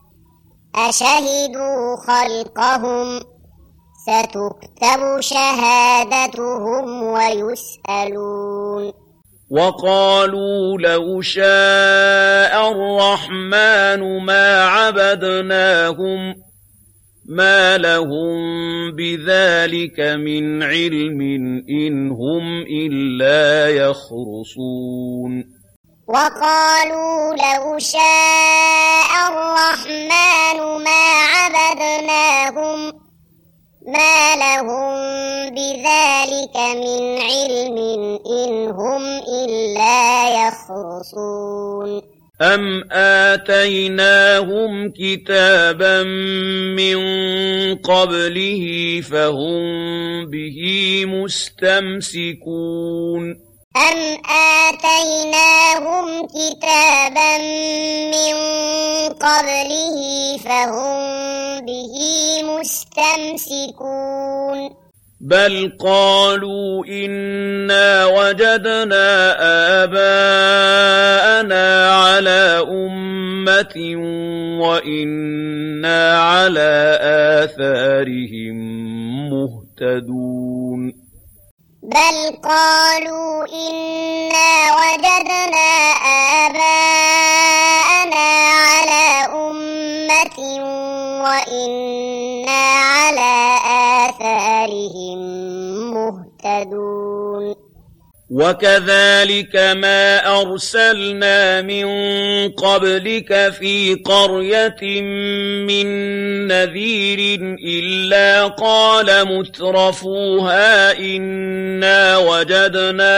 أَشَهِدُوا خَلْقَهُمْ سَتُكْتَبُ شَهَادَتُهُمْ وَيُسْأَلُونَ وَقَالُوا لَوْ شَاءَ الرَّحْمَنُ مَا عَبَدْنَاهُمْ مَا لَهُم بِذَلِكَ مِنْ عِلْمٍ إِنْ هُمْ إِلَّا يَخْرُصُونَ وَقَالُوا لَوْ شَاءَ الرَّحْمَنُ مَا عَبَدْنَاهُمْ مَا لَهُم بِذَلِكَ مِنْ عِلْمٍ إِنْ هُمْ إِلَّا يَخْرُصُونَ أَمْ آتَيْنَاهُمْ كِتَابًا مِّن قَبْلِهِ فَهُم بِهِ مُسْتَمْسِكُونَ أَمْ آتَيْنَاهُمْ كِتَابًا مِّن قَبْلِهِ فَهُم بِهِ مُسْتَمْسِكُونَ بَلْ قَالُوا إِنَّا وَجَدْنَا آبَاءَنَا عَلَىٰ أُمَّةٍ وَإِنَّا عَلَىٰ آثَارِهِم مُّهْتَدُونَ بَلْ قَالُوا إِنَّا وَجَدْنَا آبَاءَنَا عَلَىٰ أُمَّةٍ وَإِنَّا عَلَىٰ آثَارِهِم مُّهْتَدُونَ وَكَذَٰلِكَ مَا أَرْسَلْنَا مِن قَبْلِكَ فِي قَرْيَةٍ مِّن نَّذِيرٍ إِلَّا قَالَ مُتْرَفُوهَا إِنَّا وَجَدْنَا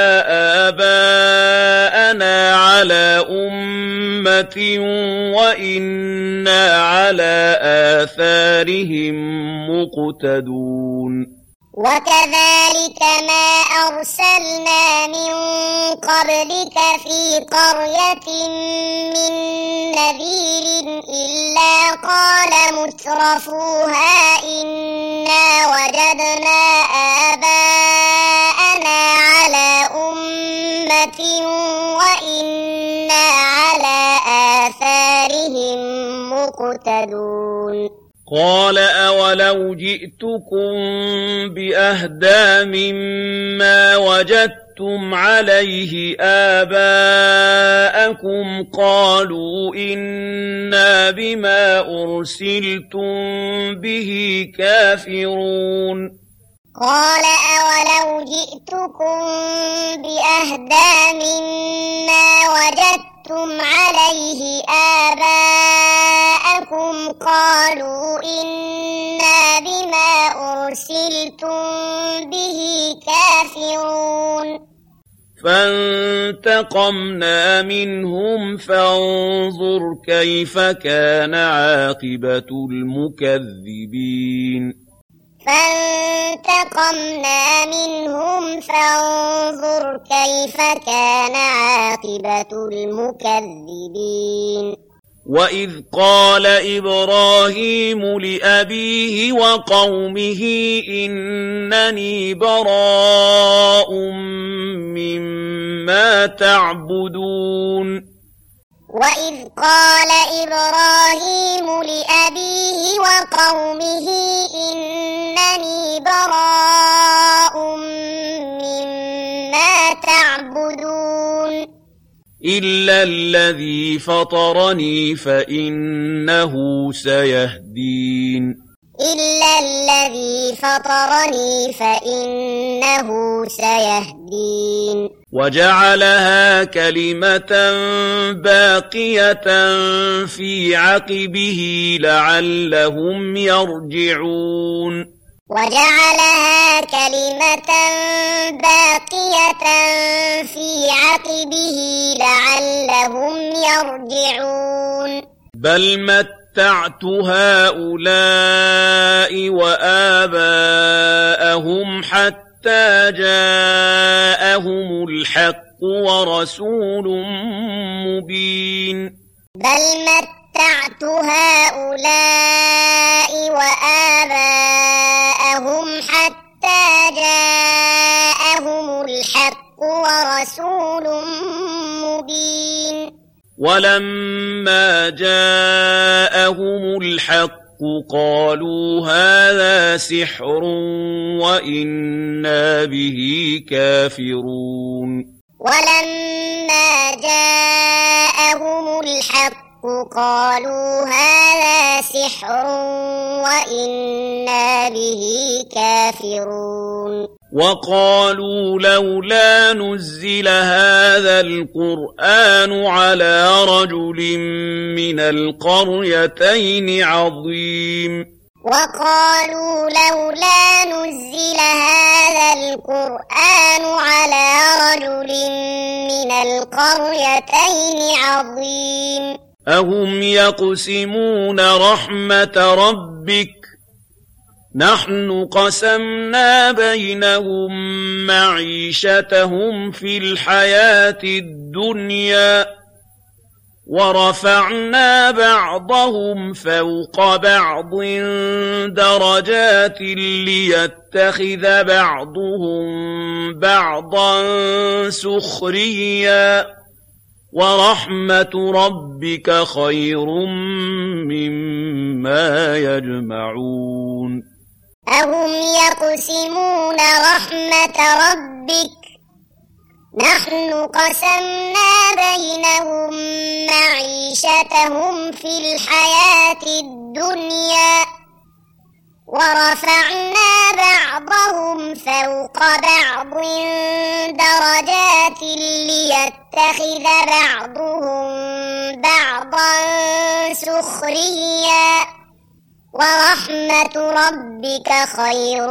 آبَاءَنَا عَلَىٰ أُمَّةٍ وَإِنَّا عَلَىٰ آثَارِهِم مُّقْتَدُونَ وَكَذَلِكَ مَا أَرْسَلْنَا مِن قَبْلِكَ فِي قَرْيَةٍ مِّن نَّذِيرٍ إِلَّا قَالَ مُتْرَفُوهَا إِنَّا وَجَدْنَا آبَاءَنَا عَلَىٰ أُمَّةٍ وَإِنَّا عَلَىٰ آثَارِهِم مُّقْتَدُونَ قَالَ أَوَلَوْ جِئْتُكُم بِأَهْدَىٰ مِمَّا وَجَدتُّمْ عَلَيْهِ آبَاءَكُمْ قَالُوا إِنَّا بِمَا أُرْسِلْتُم بِهِ كَافِرُونَ قَالَ أَوَلَوْ جِئْتُكُم بِأَهْدَىٰ مِمَّا وَجَدتُّمْ عَلَيْهِ آبَاءَكُمْ قَالُوا إِنَّا بِمَا أُرْسِلْتُم بِهِ كَافِرُونَ فَانتَقَمْنَا مِنْهُمْ فَانظُرْ كَيْفَ كَانَ عَاقِبَةُ الْمُكَذِّبِينَ فَانتَقَمْنَا مِنْهُمْ فَانظُرْ كَيْفَ كَانَ عَاقِبَةُ الْمُكَذِّبِينَ وَإِذْ قَالَ إِبْرَاهِيمُ لِأَبِيهِ وَقَوْمِهِ إِنَّنِي بَرَاءٌ مِّمَّا تَعْبُدُونَ وإذ قال إبراهيم لأبيه وقومه إنني براء مما تعبدون إلا الذي فطرني فإنه سيهدين إلا الذي فطرني فإنه سيهدين وجعلها كلمة باقية في عقبه لعلهم يرجعون وجعلها كلمة باقية في عقبه لعلهم يرجعون بل متعت هؤلاء وآباءهم حتى جاءهم الحق ورسول مبين بل متعت هؤلاء وآباءهم حتى جاءهم الحق ورسول مبين ولما جاءهم الحق قالوا هذا سحر وإنا به كافرون ولما جاءهم الحق قالوا هذا سحر وإنا به كافرون وقالوا لولا نزل هذا القرآن على رجل من القريتين عظيم وقالوا لولا نزل هذا القرآن على رجل من القريتين عظيم أهم يقسمون رحمة ربك نحن قسمنا بينهم معيشتهم في الحياة الدنيا ورفعنا بعضهم فوق بعض درجات ليتخذ بعضهم بعضا سخريا ورحمة ربك خير مما يجمعون أهم يقسمون رحمة ربك نحن قسمنا بينهم معيشتهم في الحياة الدنيا ورفعنا بعضهم فوق بعض درجات ليتخذ بعضهم بعضا سخريا ورحمة ربك خير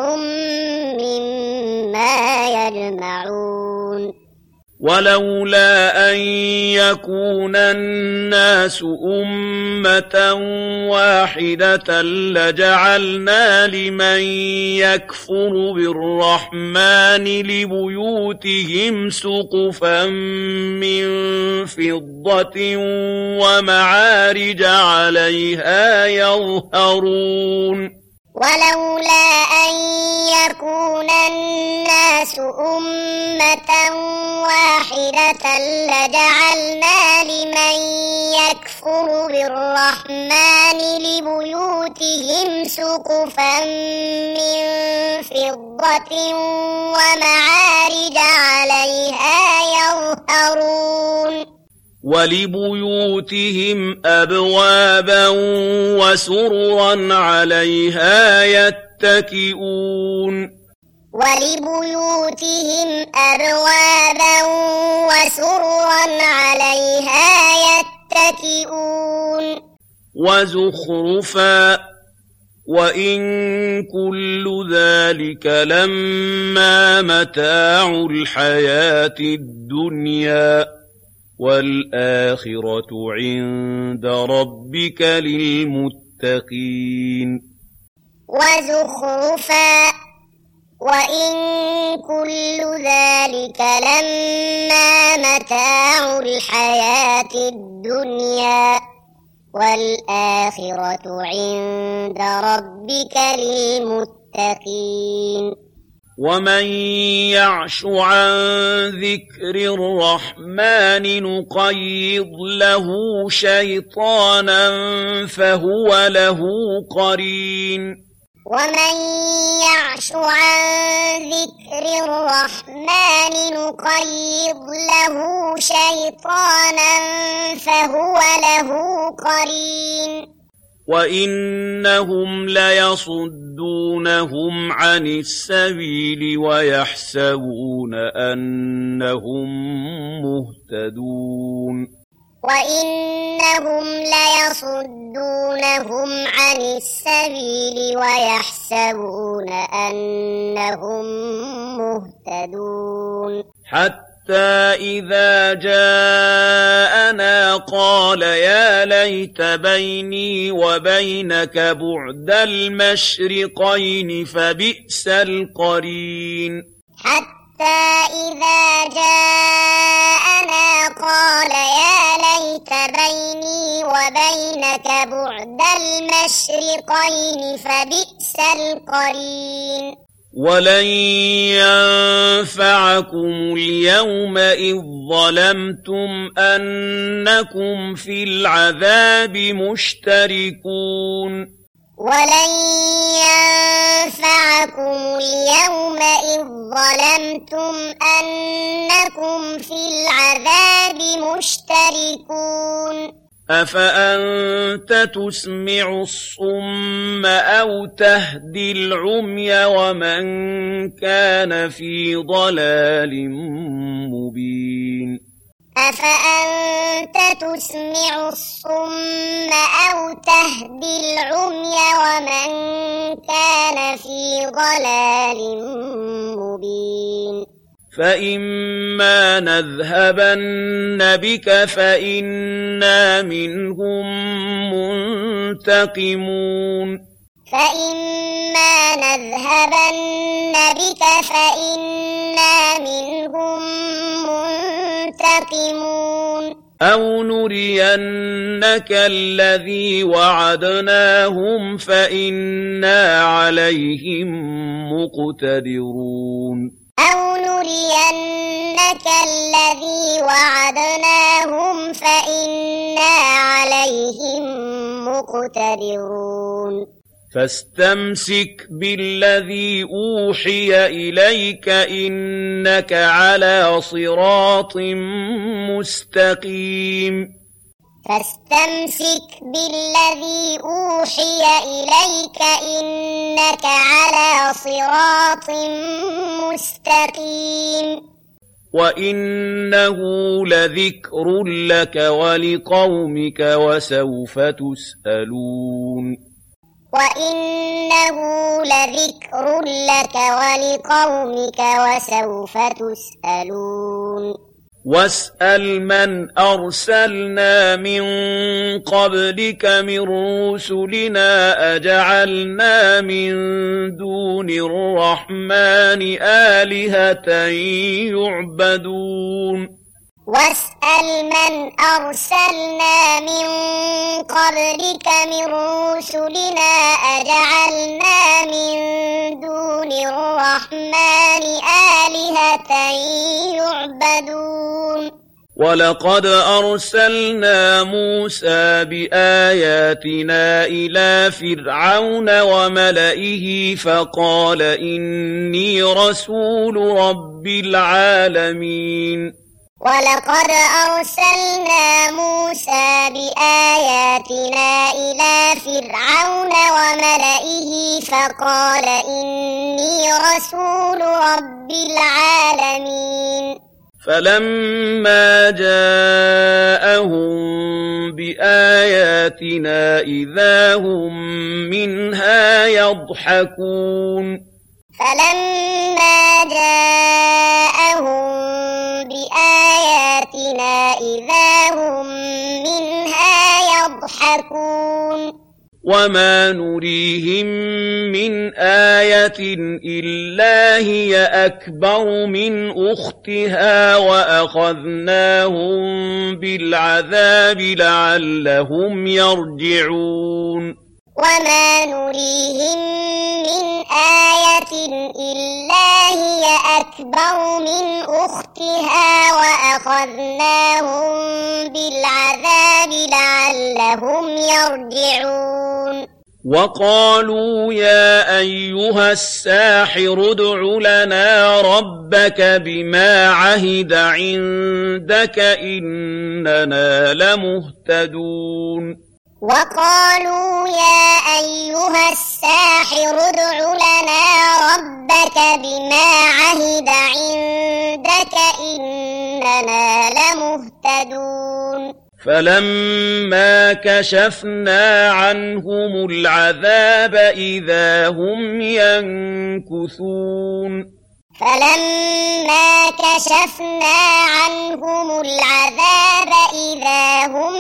مما يجمعون ولولا أن يكون الناس أمة واحدة لجعلنا لمن يكفر بالرحمن لبيوتهم سقفا من فضة ومعارج عليها يظهرون ولولا أن يكون الناس أمة واحدة لجعلنا لمن يكفر بالرحمن لبيوتهم سقفا من فضة ومعارج عليها يظهرون ولبيوتهم أبوابا وسررا عليها يتكئون ولبيوتهم أبوابا وسررا عليها يتكئون وزخرفا وإن كل ذلك لما متاع الحياة الدنيا والآخرة عند ربك للمتقين وزخرفا وإن كل ذلك لما متاع الحياة الدنيا والآخرة عند ربك للمتقين ومن يعش عن ذكر الرحمن نقيض له شيطانا فهو له قرين ومن يعش عن ذكر الرحمن نقيض له شيطانا فهو له قرين وإنهم ليصدونهم عن السبيل ويحسبون أنهم مهتدون وإنهم ليصدونهم عن السبيل ويحسبون أنهم مهتدون حتى إذا جاءنا قال يا ليت بيني وبينك بعد المشرقين فبئس القرين حتى إذا جاءنا قال يا ليت بيني وبينك بعد المشرقين فبئس القرين ولن ينفعكم اليوم إذ ظلمتم أنكم في العذاب مشتركون ولن ينفعكم اليوم إذ ظلمتم أنكم في العذاب مشتركون أفأنت تسمع الصم أو تهدي العمي ومن كان في ضلال مبين أفأنت تسمع الصم أو تهدي العمي ومن كان في ضلال مبين فإما نذهبن بك فإنا منهم منتقمون فإما نذهبن بك فإنا منهم منتقمون أو نرينك الذي وعدناهم فإنا عليهم مقتدرون أو نرينك الذي وعدناهم فإنا عليهم مقتدرون فاستمسك بالذي أوحي إليك إنك على صراط مستقيم فاستمسك بالذي أوحي إليك إنك على صراط مستقيم وإنه لذكر لك ولقومك وسوف تسألون وإنه لذكر لك ولقومك وسوف تسألون واسأل من أرسلنا من قبلك من رسلنا أجعلنا من دون الرحمن آلهة يعبدون واسأل من أرسلنا من قبلك من رسلنا أجعلنا من دون الرحمن آلهة يعبدون ولقد أرسلنا موسى بآياتنا إلى فرعون وملئه فقال إني رسول رب العالمين ولقد أرسلنا موسى بآياتنا إلى فرعون وملئه فقال إني رسول رب العالمين فلما جاءهم بآياتنا إذا هم منها يضحكون فلما جاءهم بآياتنا إذا هم منها يضحكون وما نريهم من آية إلا هي أكبر من أختها وأخذناهم بالعذاب لعلهم يرجعون وما نريهم من آية إلا هي أكبر من أختها وأخذناهم بالعذاب لعلهم يرجعون وقالوا يا أيها الساحر ادع لنا ربك بما عهد عندك إننا لمهتدون وقالوا يا أيها الساحر ادع لنا ربك بما عهد عندك إننا لمهتدون فلما كشفنا عنهم العذاب إذا هم ينكثون فلما كشفنا عنهم العذاب إذا هم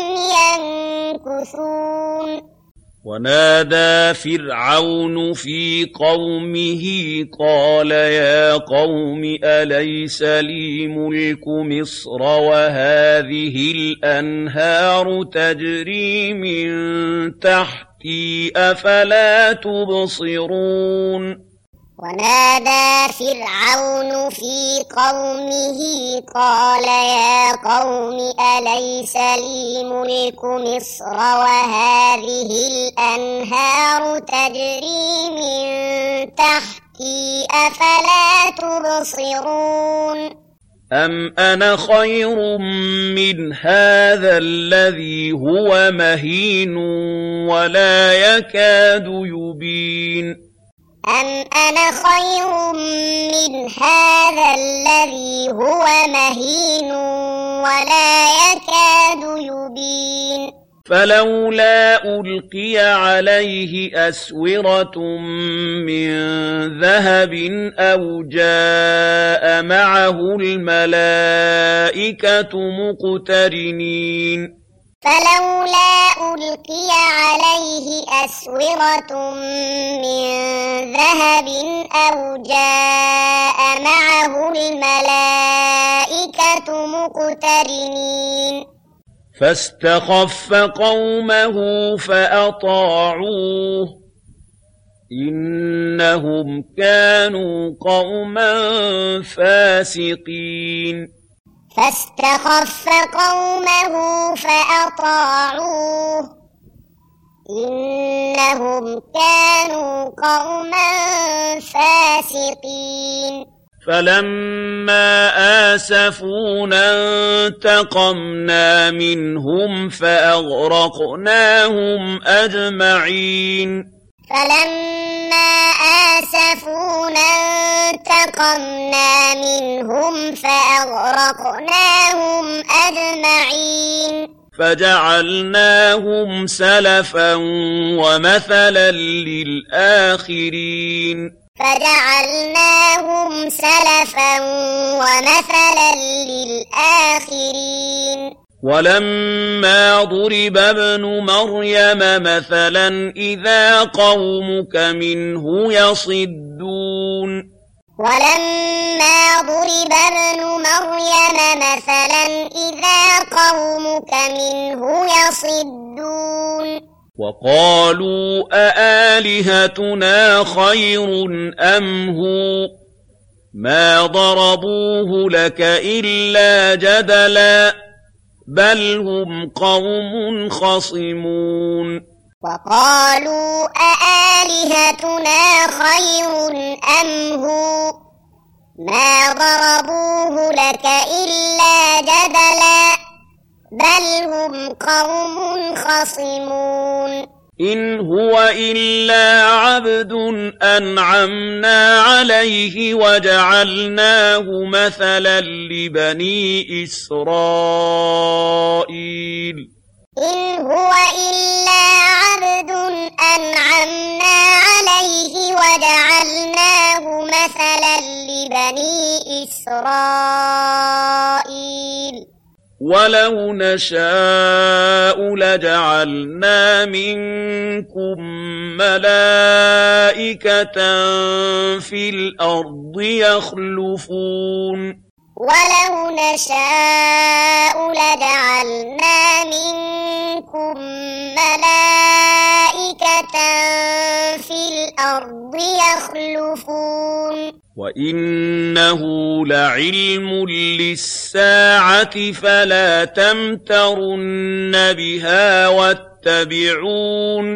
ينكثون ونادى فرعون في قومه قال يا قوم أليس لي ملك مصر وهذه الأنهار تجري من تحتي أفلا تبصرون ونادى فرعون في قومه قال يا قوم أليس لي ملك مصر وهذه الأنهار تجري من تحتي أفلا تبصرون أم أنا خير من هذا الذي هو مهين ولا يكاد يبين أم أنا خير من هذا الذي هو مهين ولا يكاد يبين فلولا ألقي عليه أسورة من ذهب أو جاء معه الملائكة مقترنين فلولا ألقي عليه أسورة من ذهب أو جاء معه الملائكة مقترنين فاستخف قومه فأطاعوه إنهم كانوا قوما فاسقين فاستخف قومه فأطاعوه إنهم كانوا قوما فاسقين فلما آسفونا انتقمنا منهم فأغرقناهم أجمعين فلما آسفونا انتقمنا منهم فأغرقناهم أجمعين فجعلناهم سلفا ومثلا للآخرين فجعلناهم سلفا ومثلا للآخرين ولما ضرب ابن مريم مثلا إذا قومك منه يصدون ولما ضرب ابن مريم مثلا إذا قومك منه يصدون وقالوا أآلهتنا خير أم هو ما ضربوه لك إلا جدلا بل هم قوم خصمون وقالوا أآلهتنا خير أم هو ما ضربوه لك إلا جدلا بل هم قوم خصمون إن هو إلا عبد أنعمنا عليه وجعلناه مثلا لبني إسرائيل إن هو إلا عبد أنعمنا عليه وجعلناه مثلا لبني إسرائيل ولو نشاء لجعلنا منكم ملائكة في الأرض يخلفون ولو نشاء لجعلنا منكم ملائكة في الأرض يخلفون وإنه لعلم للساعة فلا تمترن بها واتبعون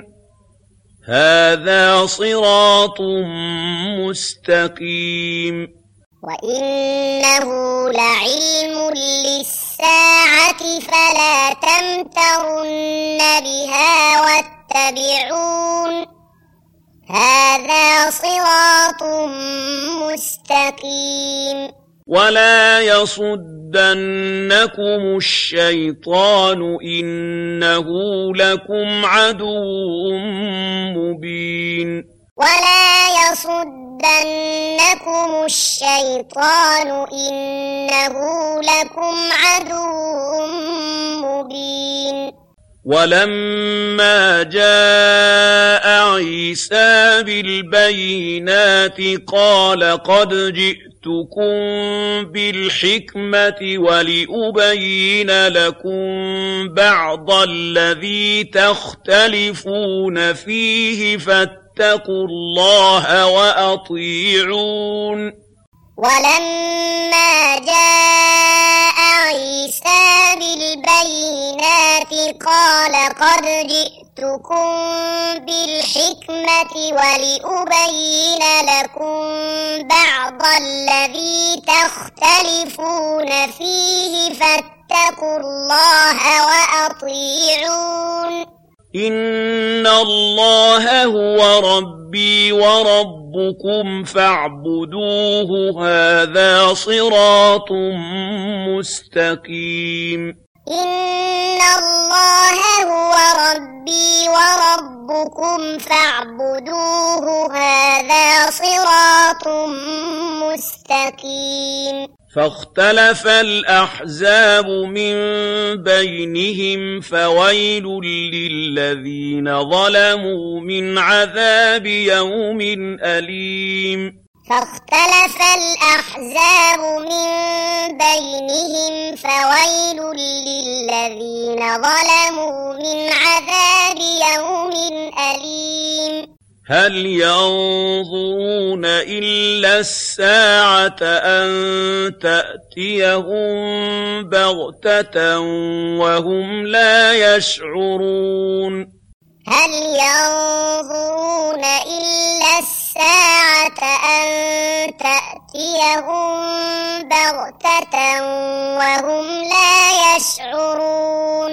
هذا صراط مستقيم وإنه لعلم للساعة فلا تمترن بها واتبعون هذا صراط مستقيم ولا يصدنكم الشيطان إنه لكم عدو مبين ولا يصدنكم الشيطان إنه لكم عدو مبين ولما جاء عيسى بالبينات قال قد جئتكم بالحكمة ولأبين لكم بعض الذي تختلفون فيه فاتقوا الله وأطيعون ولما جاء عيسى بالبينات قال قد جئتكم بالحكمة ولأبين لكم بعض الذي تختلفون فيه فاتقوا الله وأطيعون إن الله هو ربي وربكم فاعبدوه هذا صراط مستقيم إن الله هو ربي وربكم فاعبدوه هذا صراط مستقيم فاختلف الأحزاب من بينهم فويل للذين ظلموا من عذاب يوم أليم فاختلف الأحزاب من بينهم فويل للذين ظلموا من عذاب يوم أليم هل ينظرون إلا الساعة أن تأتيهم بغتة وهم لا يشعرون هل ينظرون إلا الساعة أن تأتيهم بغتة وهم لا يشعرون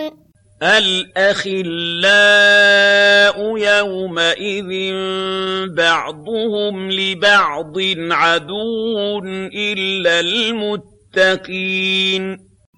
الأخلاء يومئذ بعضهم لبعض عدو إلا المتقين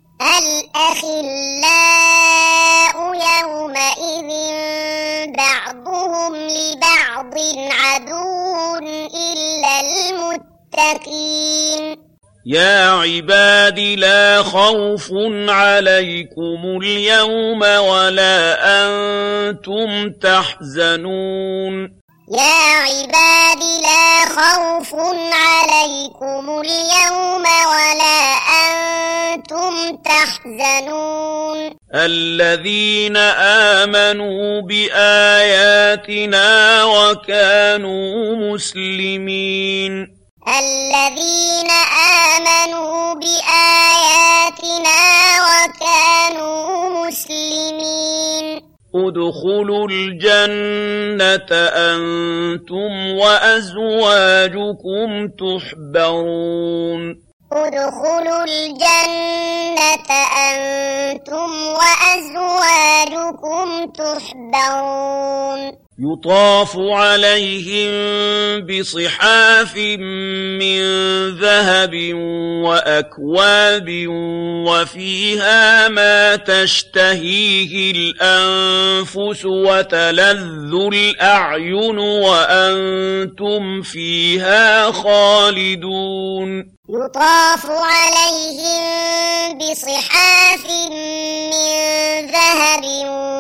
الأخلاء يومئذ بعضهم لبعض عدو إلا المتقين يا عباد لا خوف عليكم اليوم ولا أنتم تحزنون يا عباد لا خوف عليكم اليوم ولا أنتم تحزنون الذين آمنوا بآياتنا وكانوا مسلمين الذين آمنوا بآياتنا وكانوا مسلمين ادخلوا الجنة أنتم وأزواجكم تحبرون ادخلوا الجنة أنتم وأزواجكم تحبرون يطاف عليهم بصحاف من ذهب وأكواب وفيها ما تشتهيه الأنفس وتلذ الأعين وأنتم فيها خالدون يطاف عليهم بصحاف من ذهب وأكواب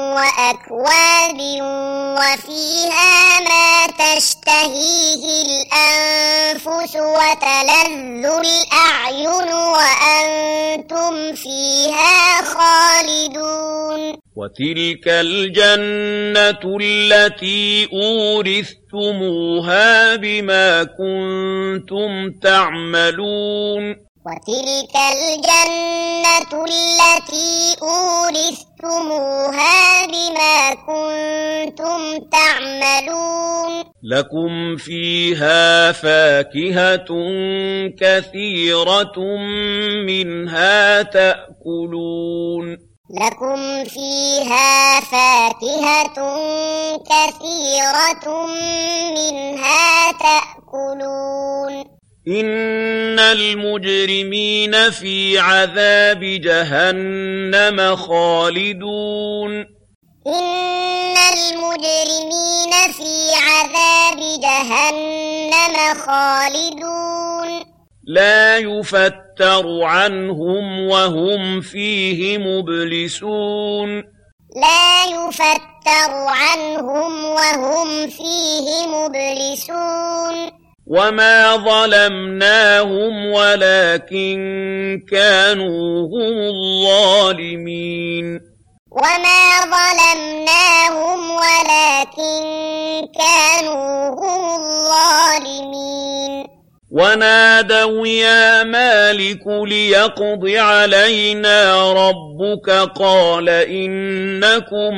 وأكواب وفيها ما تشتهيه الأنفس وتلذ الأعين وأنتم فيها خالدون وتلك الجنة التي أورثتموها بما كنتم تعملون وتلك الجنة التي أورثتموها بما كنتم تعملون لكم فيها فاكهة كثيرة منها تأكلون لكم فيها فاكهة كثيرة منها تأكلون إن المجرمين في عذاب جهنم خالدون إن المجرمين في عذاب جهنم خالدون لا يفتر عنهم وهم فيه مبلسون لا يفتر عنهم وهم فيه مبلسون وما ظلمناهم ولكن كانوا هم الظالمين وما ظلمناهم ولكن كانوا هم الظالمين ونادوا يا مالك ليقض علينا ربك قال إنكم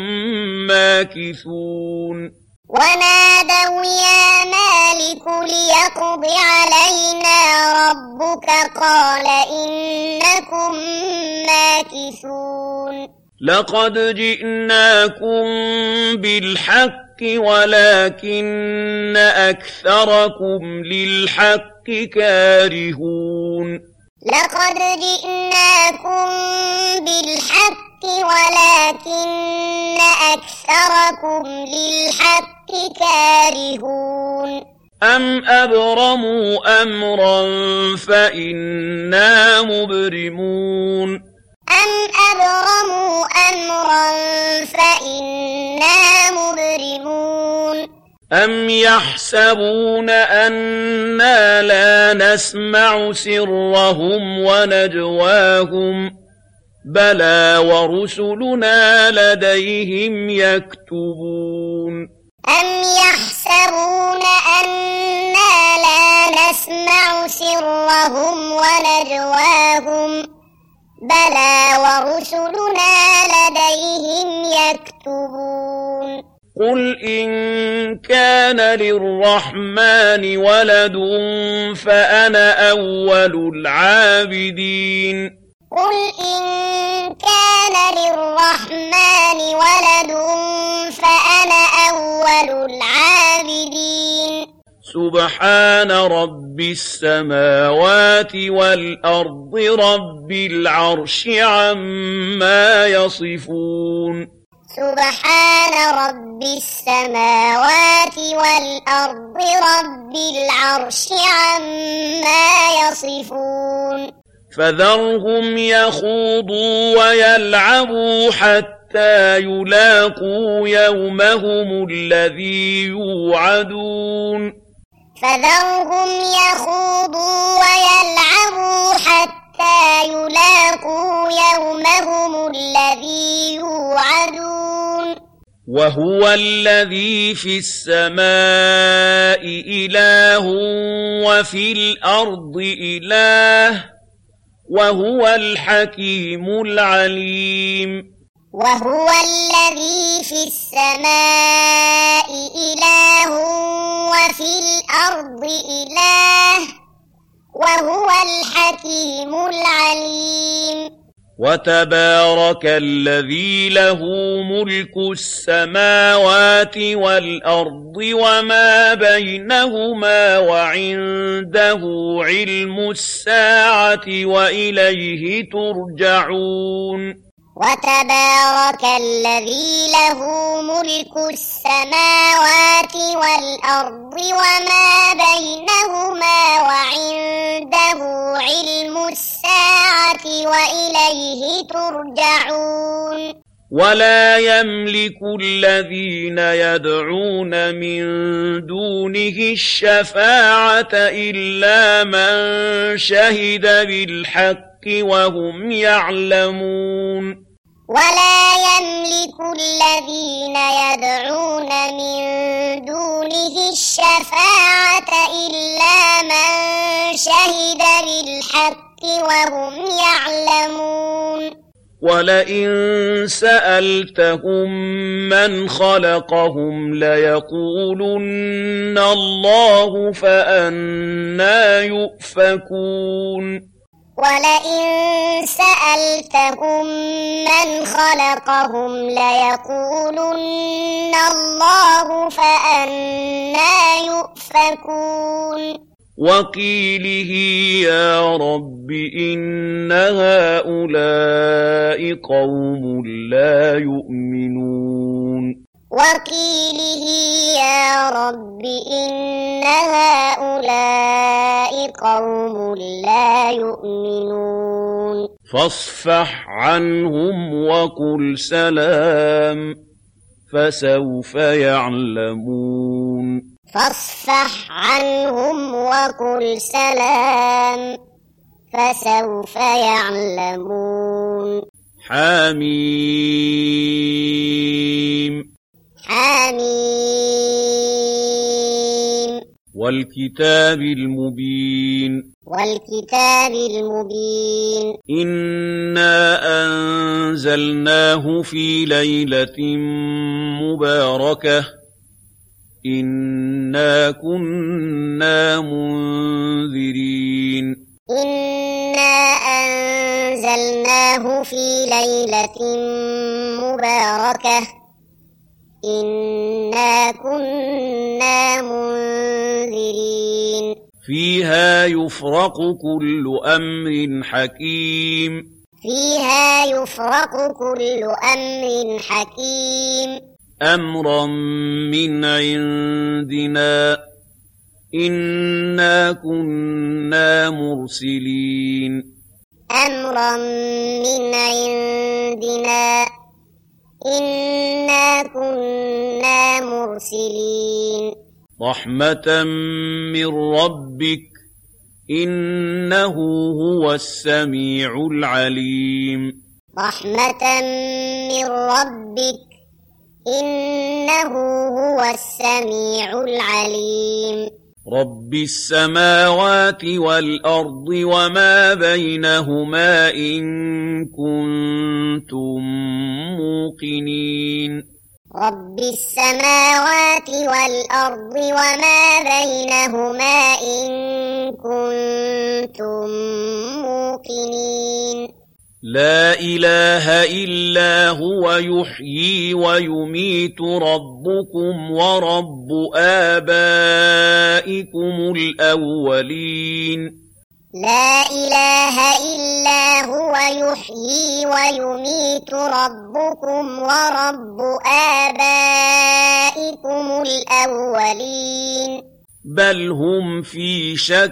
ماكثون ونادوا يا مالك ليقض علينا ربك قال إنكم ماكثون لقد جئناكم بالحق ولكن أكثركم للحق كارهون لقد جئناكم بالحق ولكن أكثركم للحق كارهون أم أبرموا أمرا فإنا مبرمون أم أبرموا أمرا فإنا مبرمون أم يحسبون أنا لا نسمع سرهم ونجواهم بلى ورسلنا لديهم يكتبون أم يحسبون أنا لا نسمع سرهم ونجواهم بلى ورسلنا لديهم يكتبون قل إن كان للرحمن ولد فأنا أول العابدين قل إن كان للرحمن ولد فأنا أول العابدين سبحان رب السماوات والأرض رب العرش عما يصفون سبحان رب السماوات والأرض رب العرش عما يصفون فذرهم يخوضوا ويلعبوا حتى يلاقوا يومهم الذي يوعدون فذرهم يخوضوا ويلعبوا حتى يلاقوا يومهم الذي يوعدون وهو الذي في السماء إله وفي الأرض إله وهو الحكيم العليم وهو الذي في السماء إله وفي الأرض إله وهو الحكيم العليم وتبارك الذي له ملك السماوات والأرض وما بينهما وعنده علم الساعة وإليه ترجعون وتبارك الذي له ملك السماوات والأرض وما بينهما وعنده علم الساعة وإليه ترجعون ولا يملك الذين يدعون من دونه الشفاعة إلا من شهد بالحق وهم يعلمون ولا يملك الذين يدعون من دونه الشفاعة إلا من شهد بالحق وهم يعلمون ولئن سألتهم من خلقهم ليقولن الله فأنى يؤفكون ولئن سألتهم من خلقهم ليقولن الله فأنى يؤفكون وقيله يا رب إن هؤلاء قوم لا يؤمنون وقيله يا رب إن هؤلاء قوم لا يؤمنون فاصفح عنهم وقل سلام فسوف يعلمون فاصفح عنهم وقل سلام فسوف يعلمون حميم حميم والكتاب المبين والكتاب المبين إنا أنزلناه في ليلة مباركة إنا كنا منذرين إنا أنزلناه في ليلة مباركة إنا كنا منذرين فيها يفرق كل أمر حكيم فيها يفرق كل أمر حكيم أمرا من عندنا إنا كنا مرسلين أمرا من عندنا إنا كنا مرسلين رحمة من ربك إنه هو السميع العليم رحمة من ربك إنه هو السميع العليم رب السماوات والأرض وما بينهما إن كنتم موقنين رب السماوات والأرض وما بينهما إن كنتم موقنين لا إله إلا هو يحيي ويميت ربكم ورب آبائكم الأولين لا إله إلا هو يحيي ويميت ربكم ورب آبائكم الأولين بل هم في شك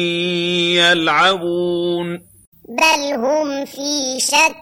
يلعبون بل هم في شك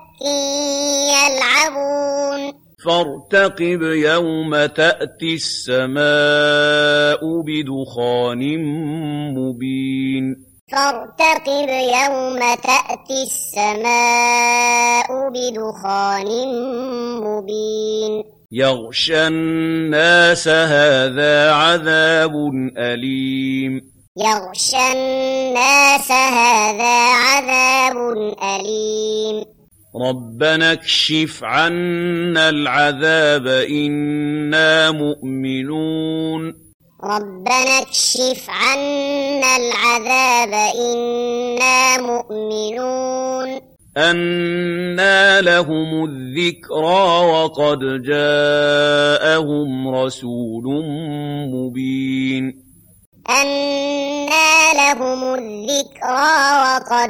يلعبون فارتقب يوم تأتي السماء بدخان مبين فارتقب يوم تأتي السماء بدخان مبين يغشى الناس هذا عذاب أليم يغشى الناس هذا عذاب أليم ربنا اكشف عنا العذاب إنا مؤمنون ربنا اكشف عنا العذاب إنا مؤمنون أنى لهم الذكرى وقد جاءهم رسول مبين أنى لهم الذكرى وقد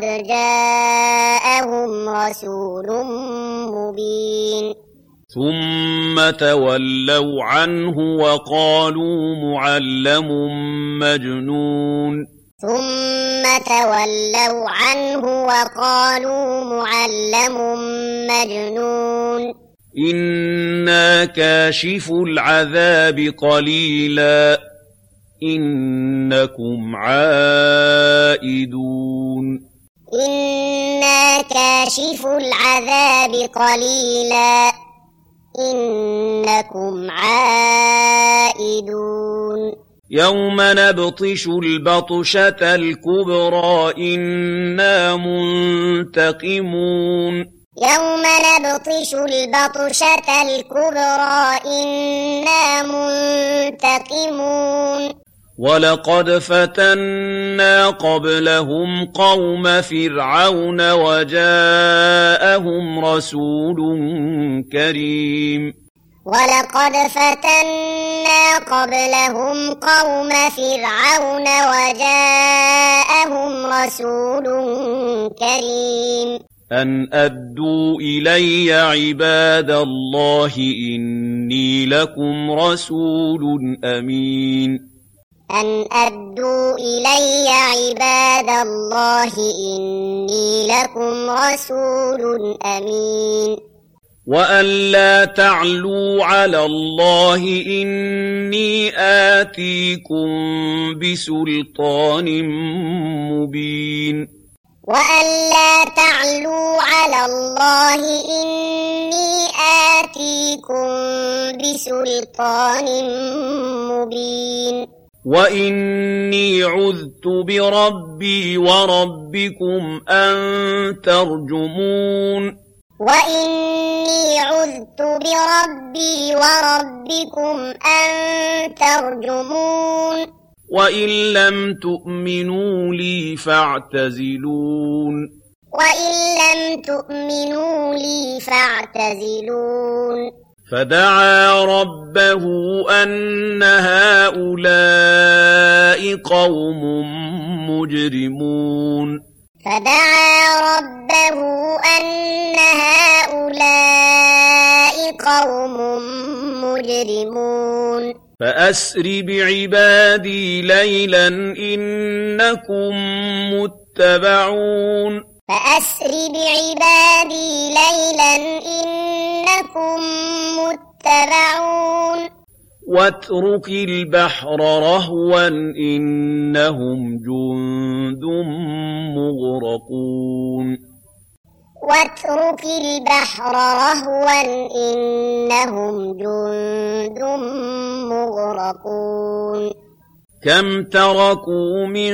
جاءهم رسول مبين ثم تولوا عنه وقالوا معلم مجنون ثم تولوا عنه وقالوا معلم مجنون إنا كاشف العذاب قليلا إنكم عائدون إنا كاشف العذاب قليلا إنكم عائدون يوم نبطش البطشة الكبرى إنا منتقمون يوم نبطش البطشة الكبرى إنا منتقمون ولقد فتنا قبلهم قوم فرعون وجاءهم رسول كريم ولقد فتنا قبلهم قوم فرعون وجاءهم رسول كريم أن أدوا إلي عباد الله إني لكم رسول أمين أن أدوا إلي عباد الله إني لكم رسول أمين وأن لا تعلوا على الله إني آتيكم بسلطان مبين وأن لا تعلوا على الله إني آتيكم بسلطان مبين وإني عذت بربي وربكم أن ترجمون وإني عذت بربي وربكم أن ترجمون وإن لم تؤمنوا لي فاعتزلون وإن لم تؤمنوا لي فاعتزلون فدعا ربه أن هؤلاء قوم مجرمون فدعا ربه أن هؤلاء قوم مجرمون فأسر بعبادي ليلا إنكم متبعون فأسر بعبادي ليلا إنكم متبعون واترك البحر رهوا إنهم جند مغرقون واترك البحر رهوا إنهم جند مغرقون كم تركوا من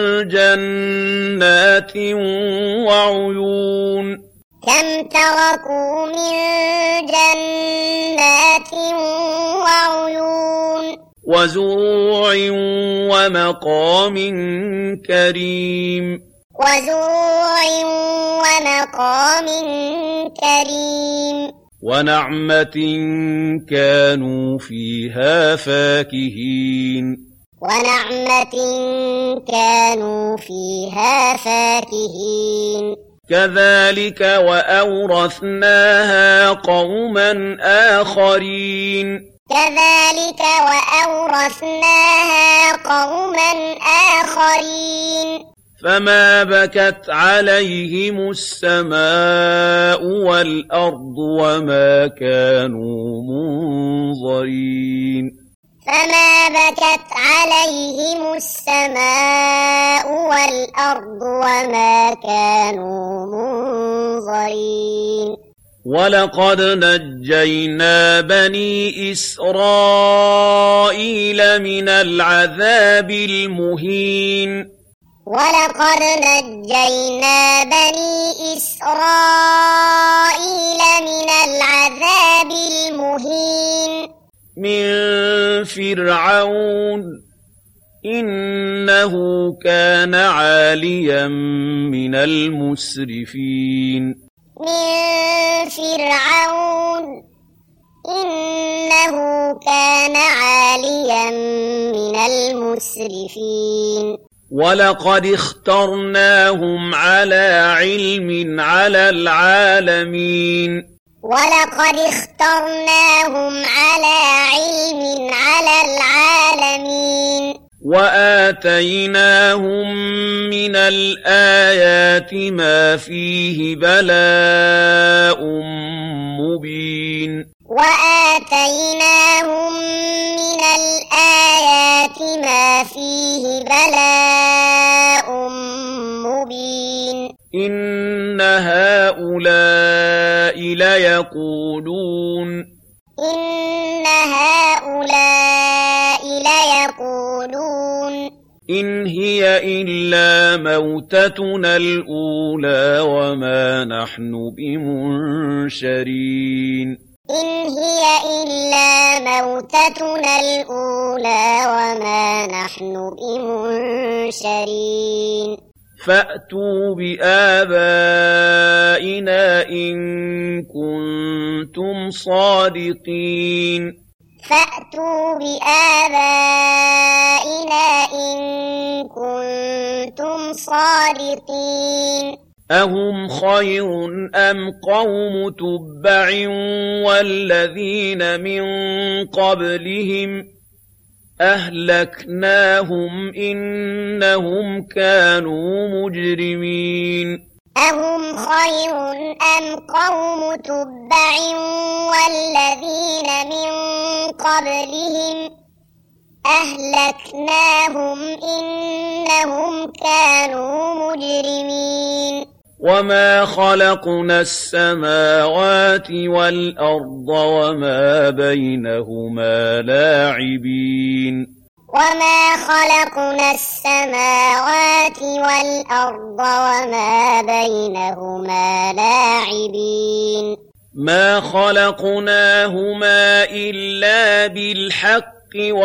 جنات وعيون كم تركوا من جنات وعيون وزروع ومقام كريم وزروع ومقام كريم ونعمة كانوا فيها فاكهين ونعمة كانوا فيها فاكهين كذلك وأورثناها قوما آخرين كذلك وأورثناها قوما آخرين فما بكت عليهم السماء والأرض وما كانوا منظرين فما بكت عليهم السماء والأرض وما كانوا منظرين ولقد نجينا بني إسرائيل من العذاب المهين ولقد نجينا بني إسرائيل من العذاب المهين من فرعون إنه كان عاليا من المسرفين من فرعون إنه كان عاليا من المسرفين ولقد اخترناهم على علم على العالمين ولقد اخترناهم على علم على العالمين وآتيناهم من الآيات ما فيه بلاء مبين مبين وآتيناهم من الآيات ما فيه بلاء مبين إن هؤلاء ليقولون إن هؤلاء ليقولون إن هي إلا موتتنا الأولى وما نحن بمنشرين إن هي إلا موتتنا الأولى وما نحن بمنشرين فأتوا بآبائنا إن كنتم صادقين فأتوا بآبائنا إن كنتم صادقين أهم خير أم قوم تبع والذين من قبلهم أهلكناهم إنهم كانوا مجرمين أهم خير أم قوم تبع والذين من قبلهم أهلكناهم إنهم كانوا مجرمين وما خلقنا السماوات والأرض وما بينهما لاعبين وما خلقنا السماوات والأرض وما بينهما لاعبين ما خلقناهما إلا بالحق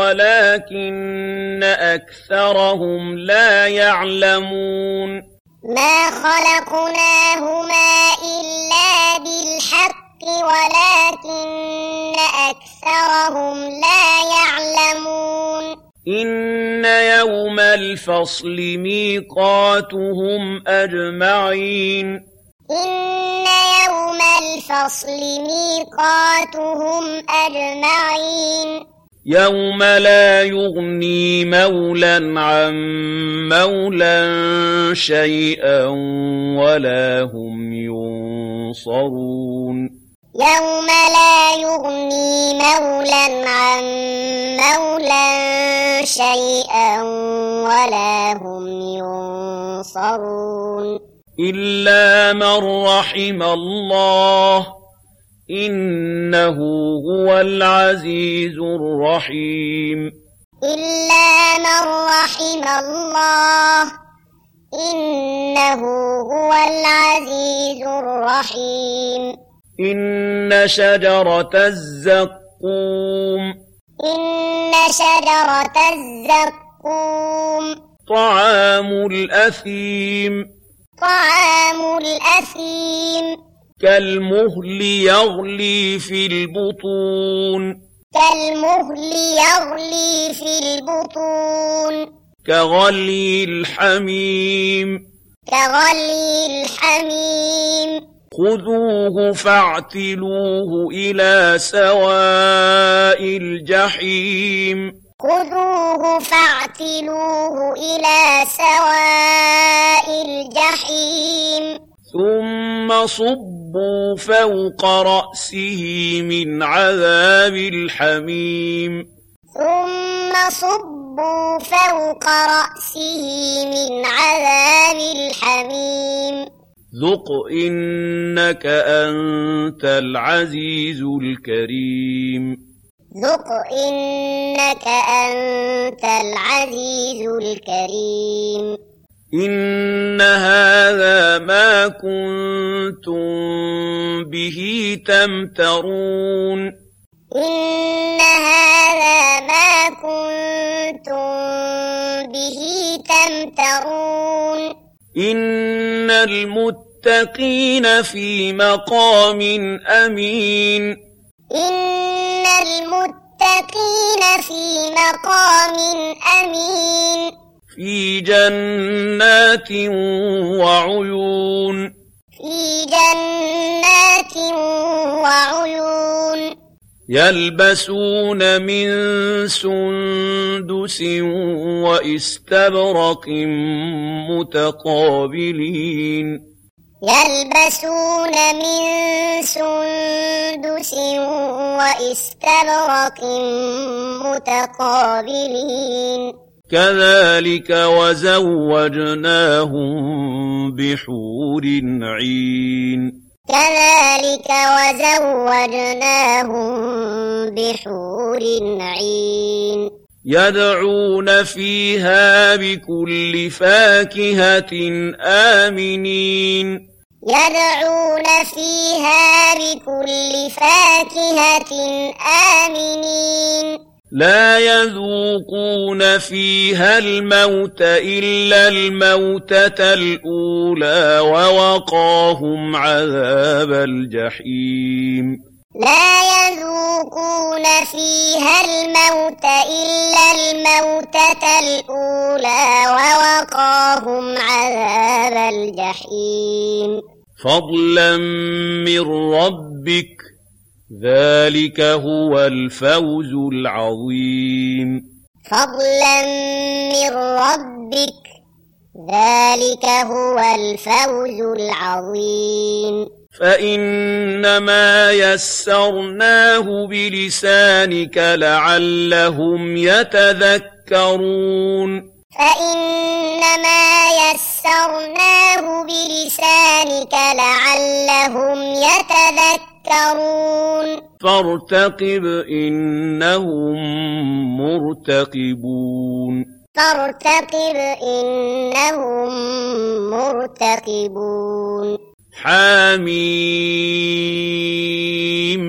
ولكن أكثرهم لا يعلمون ما خلقناهما إلا بالحق ولكن أكثرهم لا يعلمون إن يوم الفصل ميقاتهم أجمعين إن يوم الفصل ميقاتهم أجمعين يوم لا يغني مولى عن مولى شيئا ولا هم ينصرون يوم لا يغني مولى عن مولى شيئا ولا هم ينصرون إلا من رحم الله إنه هو العزيز الرحيم إلا من رحم الله إنه هو العزيز الرحيم إن شجرة الزقوم إن شجرة الزقوم طعام الأثيم طعام الأثيم كالمهل يغلي في البطون كالمهل يغلي في البطون كغلي الحميم كغلي الحميم خذوه فاعتلوه إلى سواء الجحيم خذوه فاعتلوه إلى سواء الجحيم ثم صبوا فوق رأسه من عذاب الحميم ثم صبوا فوق رأسه من عذاب الحميم ذق إنك أنت العزيز الكريم ذق إنك أنت العزيز الكريم إن هذا ما كنتم به تمترون إن هذا ما كنتم به تمترون إن المتقين في مقام أمين إن المتقين في مقام أمين في جنات وعيون في جنات وعيون يلبسون من سندس واستبرق متقابلين يلبسون من سندس سندس وإستبرق متقابلين كذلك وزوجناهم بحور عين كذلك وزوجناهم بحور عين يدعون فيها بكل فاكهة آمنين يدعون فيها بكل فاكهة آمنين لا يذوقون فيها الموت إلا الموتة الأولى ووقاهم عذاب الجحيم لا يذوقون فيها الموت إلا الموتة الأولى ووقاهم عذاب الجحيم فضلا من ربك ذلك هو الفوز العظيم فضلا من ربك ذلك هو الفوز العظيم فإنما يسرناه بلسانك لعلهم يتذكرون فإنما يسرناه بلسانك لعلهم يتذكرون فارتقب إنهم مرتقبون فارتقب إنهم مرتقبون حميم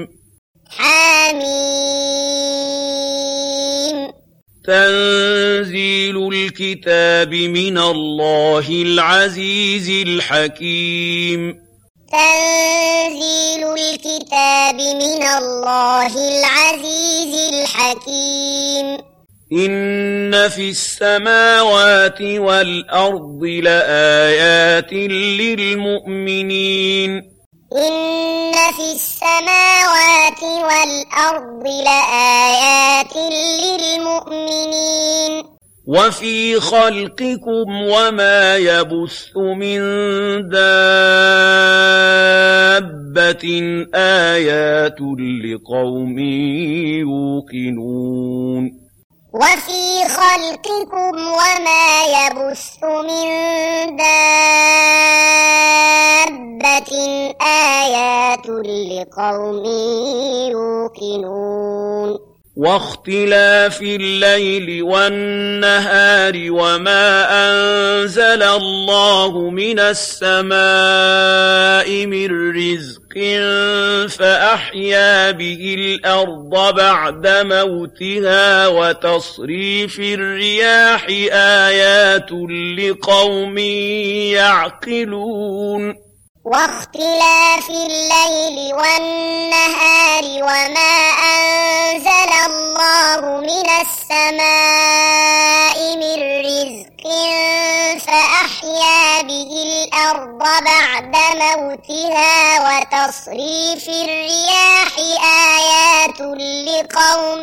حميم تنزيل الكتاب من الله العزيز الحكيم تنزيل الكتاب من الله العزيز الحكيم إن في السماوات والأرض لآيات للمؤمنين إن في السماوات والأرض لآيات للمؤمنين وفي خلقكم وما يبث من دابة آيات لقوم يوقنون وفي خلقكم وما يبث من دابة آيات لقوم يوقنون واختلاف الليل والنهار وما أنزل الله من السماء من رزق فأحيا به الأرض بعد موتها وتصريف الرياح آيات لقوم يعقلون واختلاف الليل والنهار وما أنزل الله من السماء من رزق فأحيا به الأرض بعد موتها وتصريف الرياح آيات لقوم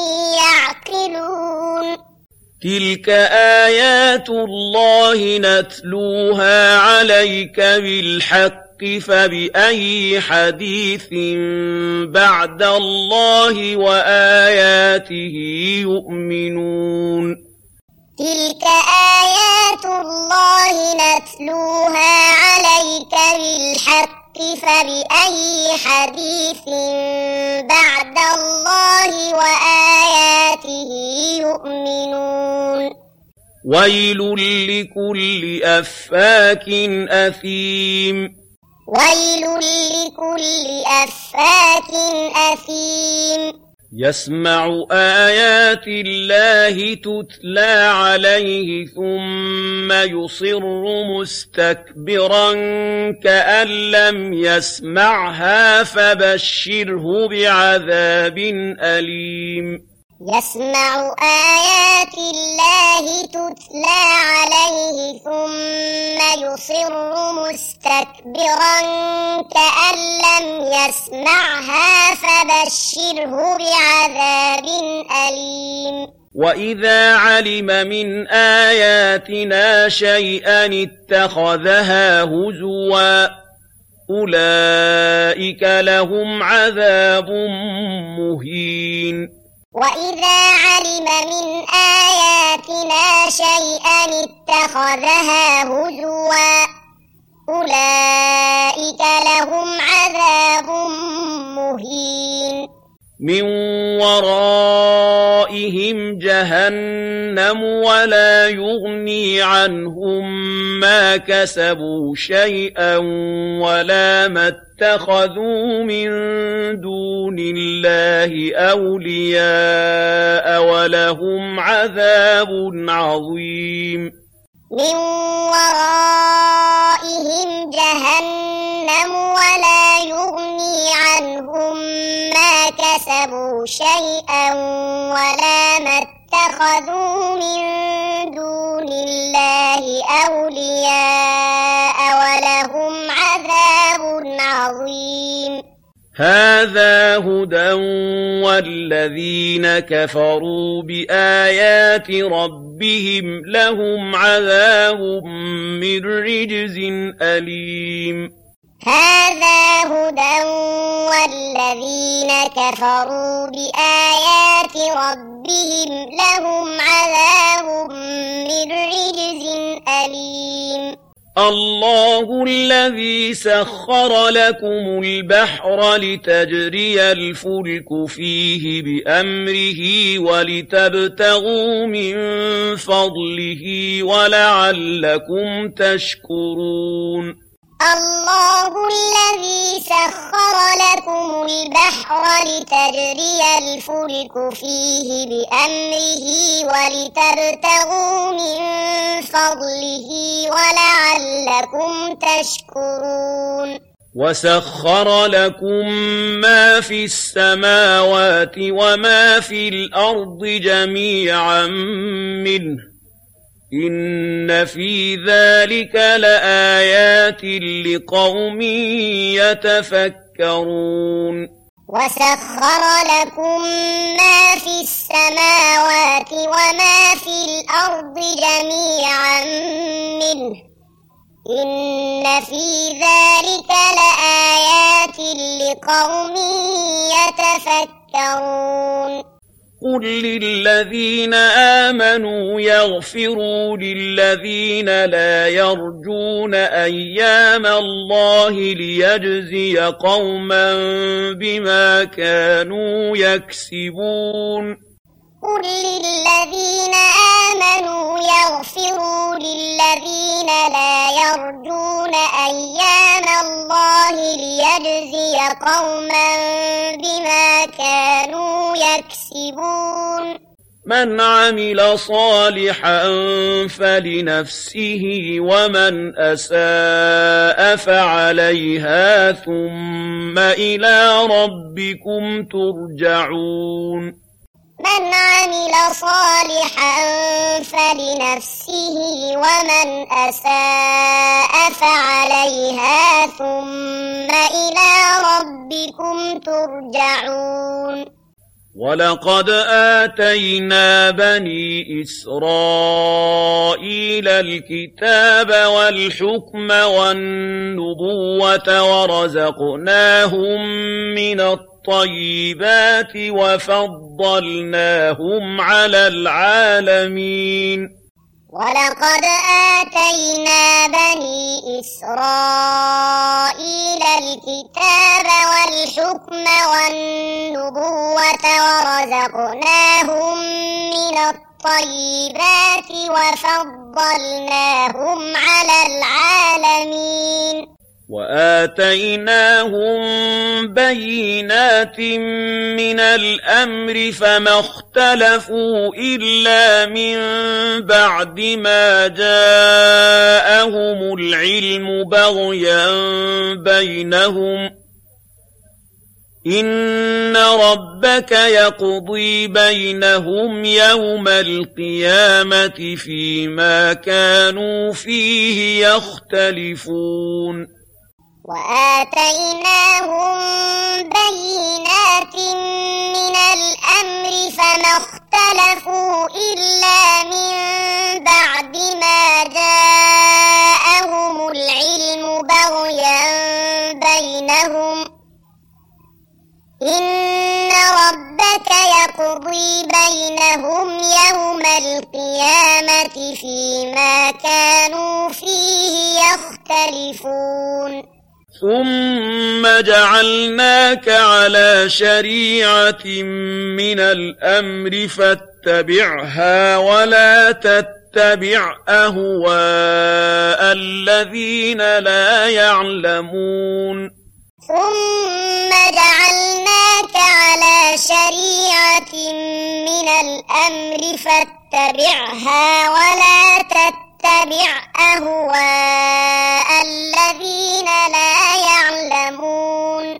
يعقلون تلك آيات الله نتلوها عليك بالحق فبأي حديث بعد الله وآياته يؤمنون تلك آيات الله نتلوها عليك بالحق فبأي حديث بعد الله وآياته يؤمنون ويل لكل أفاك أثيم ويل لكل أفاك أثيم يسمع آيات الله تتلى عليه ثم يصر مستكبرا كأن لم يسمعها فبشره بعذاب أليم يسمع آيات الله تتلى عليه ثم يصر مستكبرا كأن لم يسمعها فبشره بعذاب أليم وإذا علم من آياتنا شيئا اتخذها هزوا أولئك لهم عذاب مهين وإذا علم من آياتنا شيئا اتخذها هزوا أولئك لهم عذاب مهين من ورائهم جهنم ولا يغني عنهم ما كسبوا شيئا ولا ما اتخذوا من دون الله أولياء ولهم عذاب عظيم من ورائهم جهنم ولا يغني عنهم ما كسبوا شيئا ولا ما اتخذوا من دون الله أولياء ولهم عذاب عظيم هذا هدى والذين كفروا بآيات ربهم لهم عذاب من رجز أليم هذا هدى والذين كفروا بآيات ربهم لهم عذاب من رجز أليم الله الذي سخر لكم البحر لتجري الفلك فيه بأمره ولتبتغوا من فضله ولعلكم تشكرون الله الذي سخر لكم البحر لتجري الفلك فيه بأمره ولتبتغوا من فضله ولعلكم تشكرون وسخر لكم ما في السماوات وما في الأرض جميعا منه إن في ذلك لآيات لقوم يتفكرون وسخر لكم ما في السماوات وما في الأرض جميعا منه إن في ذلك لآيات لقوم يتفكرون قل للذين آمنوا يغفروا للذين لا يرجون أيام الله ليجزي قوما بما كانوا يكسبون قل للذين آمنوا يغفروا للذين لا يرجون أيام الله ليجزي قوما بما كانوا يكسبون من عمل صالحا فلنفسه ومن أساء فعليها ثم إلى ربكم ترجعون من عمل صالحا فلنفسه ومن أساء فعليها ثم إلى ربكم ترجعون ولقد آتينا بني إسرائيل الكتاب والحكم والنبوة ورزقناهم من الطيبات وفضلناهم على العالمين ولقد آتينا بني إسرائيل الكتاب والحكم والنبوة ورزقناهم من الطيبات وفضلناهم على العالمين وآتيناهم بينات من الأمر فما اختلفوا إلا من بعد ما جاءهم العلم بغيا بينهم إن ربك يقضي بينهم يوم القيامة فيما كانوا فيه يختلفون وآتيناهم بينات من الأمر فما اختلفوا إلا من بعد ما جاءهم العلم بغيا إن ربك يقضي بينهم يوم القيامة فيما كانوا فيه يختلفون ثم جعلناك على شريعة من الأمر فاتبعها ولا تتبع أهواء الذين لا يعلمون ثم جعلناك على شريعة من الأمر فاتبعها ولا تتبع أهواء الذين لا يعلمون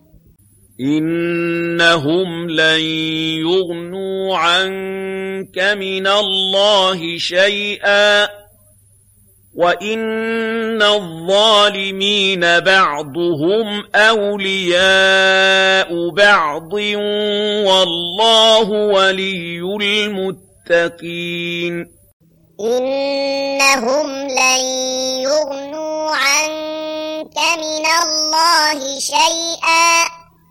إنهم لن يغنوا عنك من الله شيئا وإن الظالمين بعضهم أولياء بعض والله ولي المتقين إنهم لن يغنوا عنك من الله شيئا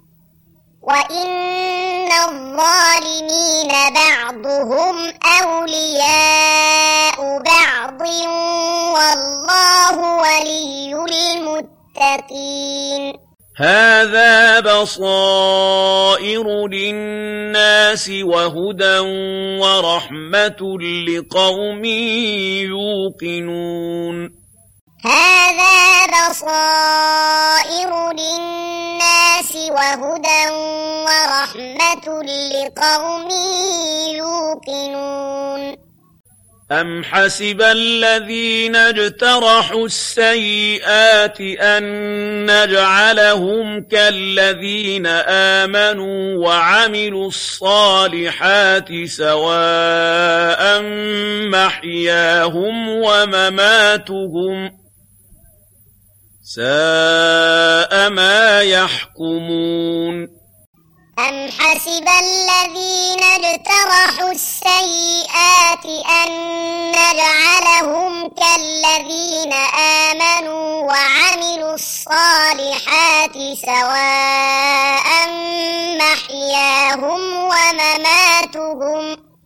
وإن الظالمين بعضهم أولياء بعض والله ولي المتقين هذا بصائر للناس وهدى ورحمة لقوم يوقنون هذا بصائر للناس وهدى ورحمة لقوم يوقنون أم حسب الذين اجترحوا السيئات أن نجعلهم كالذين آمنوا وعملوا الصالحات سواء محياهم ومماتهم ساء ما يحكمون أم حسب الذين اجترحوا السيئات أن نجعلهم كالذين آمنوا وعملوا الصالحات سواء محياهم ومماتهم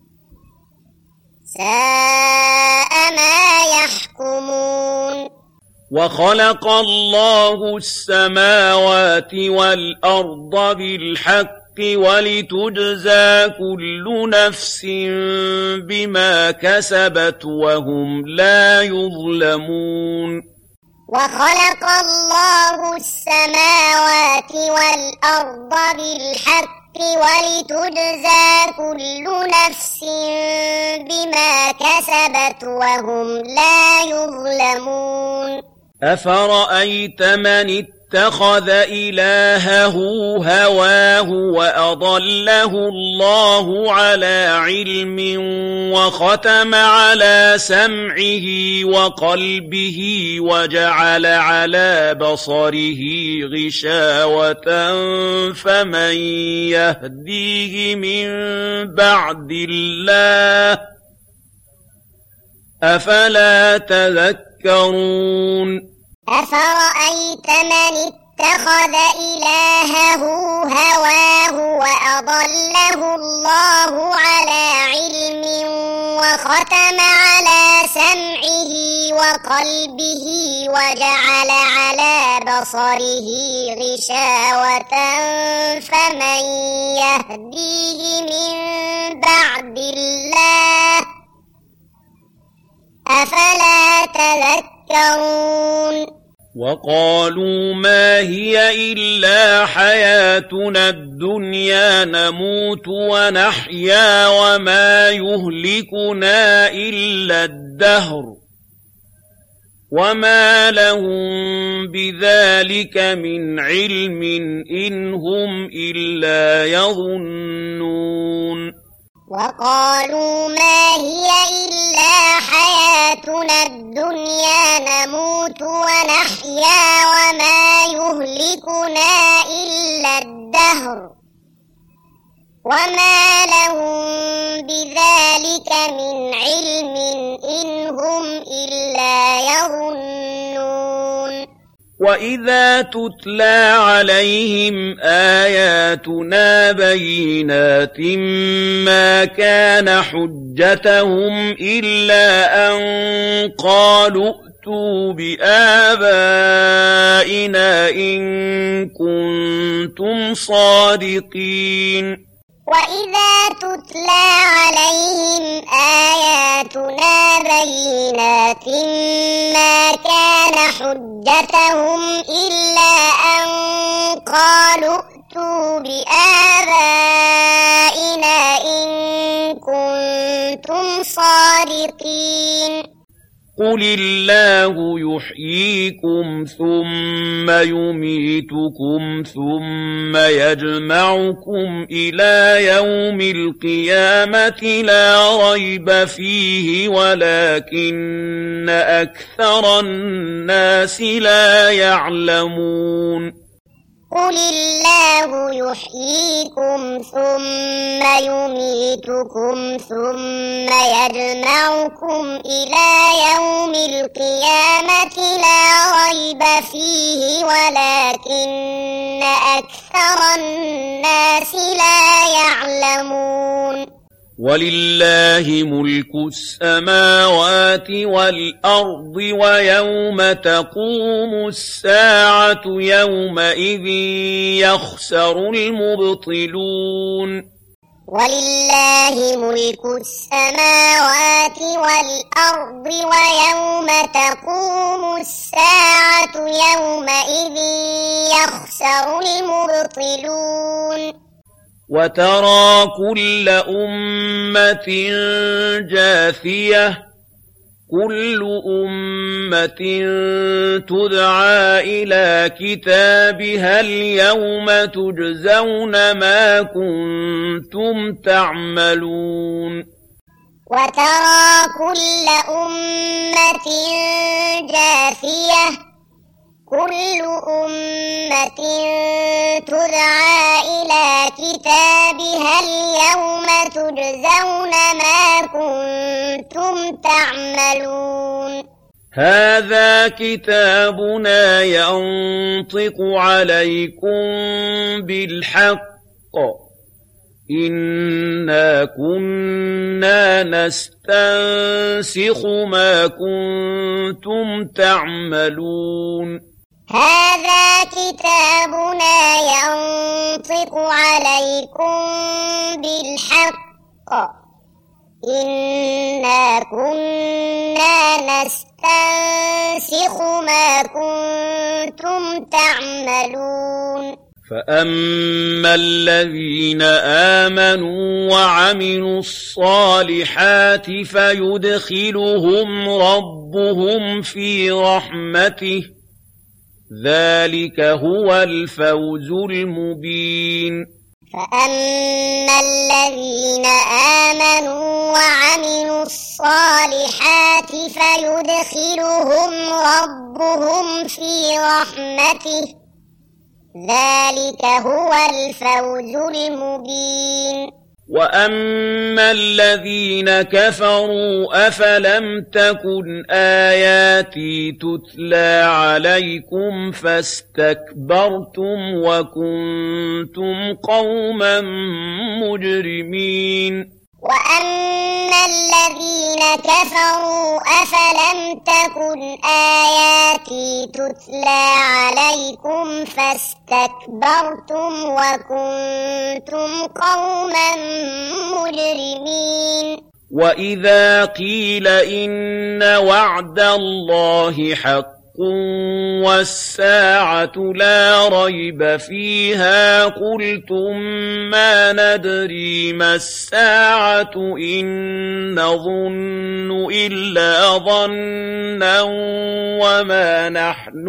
ساء ما يحكمون وخلق الله السماوات والأرض بالحق ولتجزى كل نفس بما كسبت وهم لا يظلمون وخلق الله السماوات والأرض بالحق ولتجزى كل نفس بما كسبت وهم لا يظلمون أفرأيت من اتخذ إلهه هواه وأضله الله على علم وختم على سمعه وقلبه وجعل على بصره غشاوة فمن يهديه من بعد الله أفلا تذكرون أفرأيت من اتخذ إلهه هواه وأضله الله على علم وختم على سمعه وقلبه وجعل على بصره غشاوة فمن يهديه من بعد الله أفلا تذكرون وقالوا ما هي إلا حياتنا الدنيا نموت ونحيا وما يهلكنا إلا الدهر وما لهم بذلك من علم إن هم إلا يظنون وقالوا ما هي إلا حياتنا الدنيا نموت ونحيا وما يهلكنا إلا الدهر وما لهم بذلك من علم إن هم إلا يظنون وَإِذَا تُتْلَى عَلَيْهِمْ آيَاتُنَا بَيِّنَاتٍ مَا كَانَ حُجَّتَهُمْ إِلَّا أَن قَالُوا ائْتُوا بِآبَائِنَا إِن كُنتُمْ صَادِقِينَ وَإِذَا تُتْلَى عَلَيْهِمْ آيَاتُنَا بَيِّنَاتٍ مَا كَانَ حُجَّتَهُمْ إِلَّا أَن قَالُوا ائْتُوا بِآبَائِنَا إِن كُنتُمْ صَادِقِينَ قُلِ اللَّهُ يُحْيِيكُمْ ثُمَّ يُمِيتُكُمْ ثُمَّ يَجْمَعُكُمْ إِلَى يَوْمِ الْقِيَامَةِ لَا رَيْبَ فِيهِ وَلَكِنَّ أَكْثَرَ النَّاسِ لَا يَعْلَمُونَ قُلِ اللَّهُ يُحْيِيكُمْ ثُمَّ يُمِيتُكُمْ ثُمَّ يَجْمَعُكُمْ إِلَى يَوْمِ الْقِيَامَةِ لَا رَيْبَ فِيهِ وَلَكِنَّ أَكْثَرَ النَّاسِ لَا يَعْلَمُونَ وَلِلَّهِ مُلْكُ السَّمَاوَاتِ وَالْأَرْضِ وَيَوْمَ تَقُومُ السَّاعَةُ يَوْمَئِذٍ يَخْسَرُ الْمُبْطِلُونَ وَلِلَّهِ مُلْكُ السَّمَاوَاتِ وَالْأَرْضِ وَيَوْمَ تَقُومُ السَّاعَةُ يَوْمَئِذٍ يَخْسَرُ الْمُبْطِلُونَ وَتَرَى كُلَّ أُمَّةٍ جَاثِيَةً كُلُّ أُمَّةٍ تُدْعَىٰ إِلَىٰ كِتَابِهَا الْيَوْمَ تُجْزَوْنَ مَا كُنتُمْ تَعْمَلُونَ وَتَرَى كُلَّ أُمَّةٍ جَاثِيَةً كُلُّ أُمَّةٍ تُدْعَىٰ إِلَىٰ كِتَابِهَا الْيَوْمَ تُجْزَوْنَ مَا كُنتُمْ تَعْمَلُونَ هَٰذَا كِتَابُنَا يَنطِقُ عَلَيْكُم بِالْحَقِّ إِنَّا كُنَّا نَسْتَنسِخُ مَا كُنتُمْ تَعْمَلُونَ هَٰذَا كِتَابُنَا يَنطِقُ عَلَيْكُم بِالْحَقِّ إِنَّا كُنَّا نَسْتَنسِخُ مَا كُنتُمْ تَعْمَلُونَ فَأَمَّا الَّذِينَ آمَنُوا وَعَمِلُوا الصَّالِحَاتِ فَيُدْخِلُهُمْ رَبُّهُمْ فِي رَحْمَتِهِ ذَلِكَ هُوَ الْفَوْزُ الْمُبِينُ فَأَمَّا الَّذِينَ آمَنُوا وَعَمِلُوا الصَّالِحَاتِ فَيُدْخِلُهُمْ رَبُّهُمْ فِي رَحْمَتِهِ ذَلِكَ هُوَ الْفَوْزُ الْمُبِينُ وَأَمَّا الَّذِينَ كَفَرُوا أَفَلَمْ تَكُنْ آيَاتِي تُتْلَىٰ عَلَيْكُمْ فَاسْتَكْبَرْتُمْ وَكُنتُمْ قَوْمًا مُجْرِمِينَ وَأَمَّا الَّذِينَ كَفَرُوا أَفَلَمْ تَكُنْ آيَاتِي تُتْلَىٰ عَلَيْكُمْ فَاسْتَكْبَرْتُمْ وَكُنتُمْ قَوْمًا مُجْرِمِينَ وَإِذَا قِيلَ إِنَّ وَعْدَ اللَّهِ حَقٌّ وَالسَّاعَةُ لَا رَيْبَ فِيهَا قُلْتُم مَّا نَدْرِي مَا السَّاعَةُ إِن نَّظُنُّ إِلَّا ظَنًّا وَمَا نَحْنُ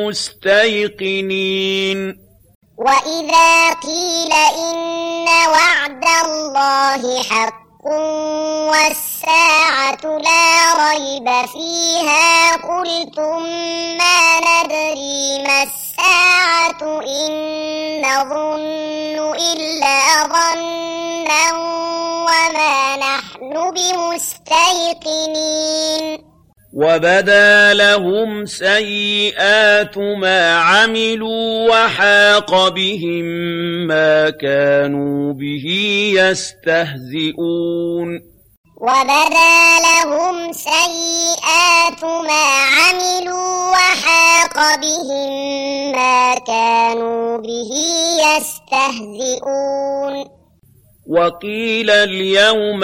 بِمُسْتَيْقِنِينَ وَإِذَا قِيلَ إِنَّ وَعْدَ اللَّهِ حَقٌّ وَالسَّاعَةُ لَا رَيْبَ فِيهَا قُلْتُم مَّا نَدْرِي مَا السَّاعَةُ إِن نَّظُنُّ إِلَّا ظَنًّا وَمَا نَحْنُ بِمُسْتَيْقِنِينَ وَبَدَا لَهُمْ سَيِّئَاتُ مَا عَمِلُوا وَحَاقَ بِهِم مَّا كَانُوا بِهِ يَسْتَهْزِئُونَ وَبَدَا لَهُمْ سَيِّئَاتُ مَا عَمِلُوا وَحَاقَ بِهِم مَّا كَانُوا بِهِ يَسْتَهْزِئُونَ وَقِيلَ الْيَوْمَ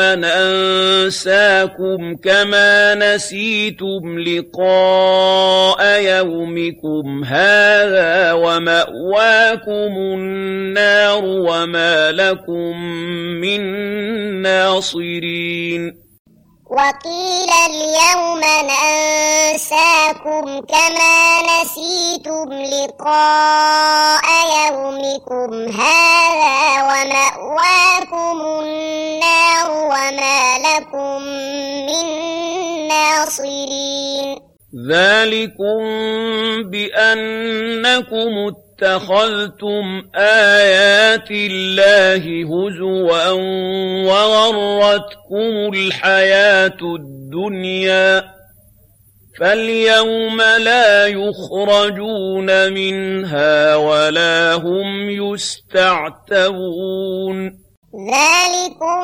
نَنسَاكُمْ كَمَا نَسِيتُمْ لِقَاءَ يَوْمِكُمْ هَٰذَا وَمَأْوَاكُمُ النَّارُ وَمَا لَكُم مِّن نَّاصِرِينَ وَقِيلَ الْيَوْمَ نَنسَاكُمْ كَمَا نَسِيتُمْ لِقَاءَ يَوْمِكُمْ هَٰذَا وَمَأْوَاكُمُ النَّارُ وَمَا لَكُم مِّن نَّاصِرِينَ ذَٰلِكُم بِأَنَّكُمُ اتَّخَذْتُمْ آيَاتِ اللَّهِ هُزُوًا وَغَرَّتْكُمُ الْحَيَاةُ الدُّنْيَا فَالْيَوْمَ لَا يُخْرَجُونَ مِنْهَا وَلَا هُمْ يُسْتَعْتَبُونَ ذَٰلِكُم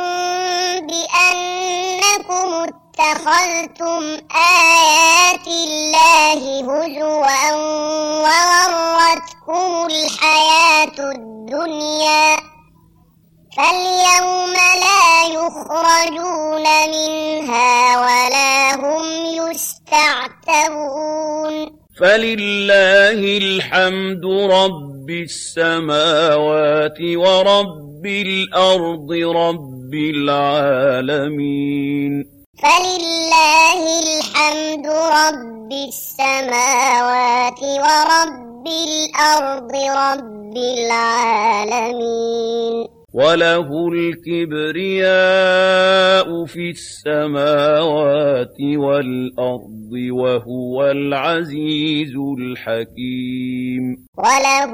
بِأَنَّكُمُ اتَّخَذْتُمْ آيَاتِ اللَّهِ هُزُوًا وَغَرَّتْكُمُ الْحَيَاةُ الدُّنْيا فَالْيَوْمَ لَا يُخْرَجُونَ مِنْهَا وَلَا هُمْ يُسْتَعْتَبُونَ فَلِلَّهِ الْحَمْدُ رَبِّ السَّمَاوَاتِ وَرَبِّ الْأَرْضِ رَبِّ الْعَالَمِينَ فَلِلَّهِ الْحَمْدُ رَبِّ السَّمَاوَاتِ وَرَبِّ الْأَرْضِ رَبِّ الْعَالَمِينَ وَلَهُ الْكِبْرِيَاءُ فِي السَّمَاوَاتِ وَالْأَرْضِ وَهُوَ الْعَزِيزُ الْحَكِيمُ وَلَهُ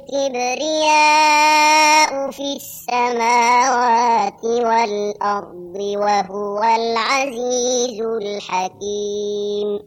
الْكِبْرِيَاءُ فِي السَّمَاوَاتِ وَالْأَرْضِ وَهُوَ الْعَزِيزُ الْحَكِيمُ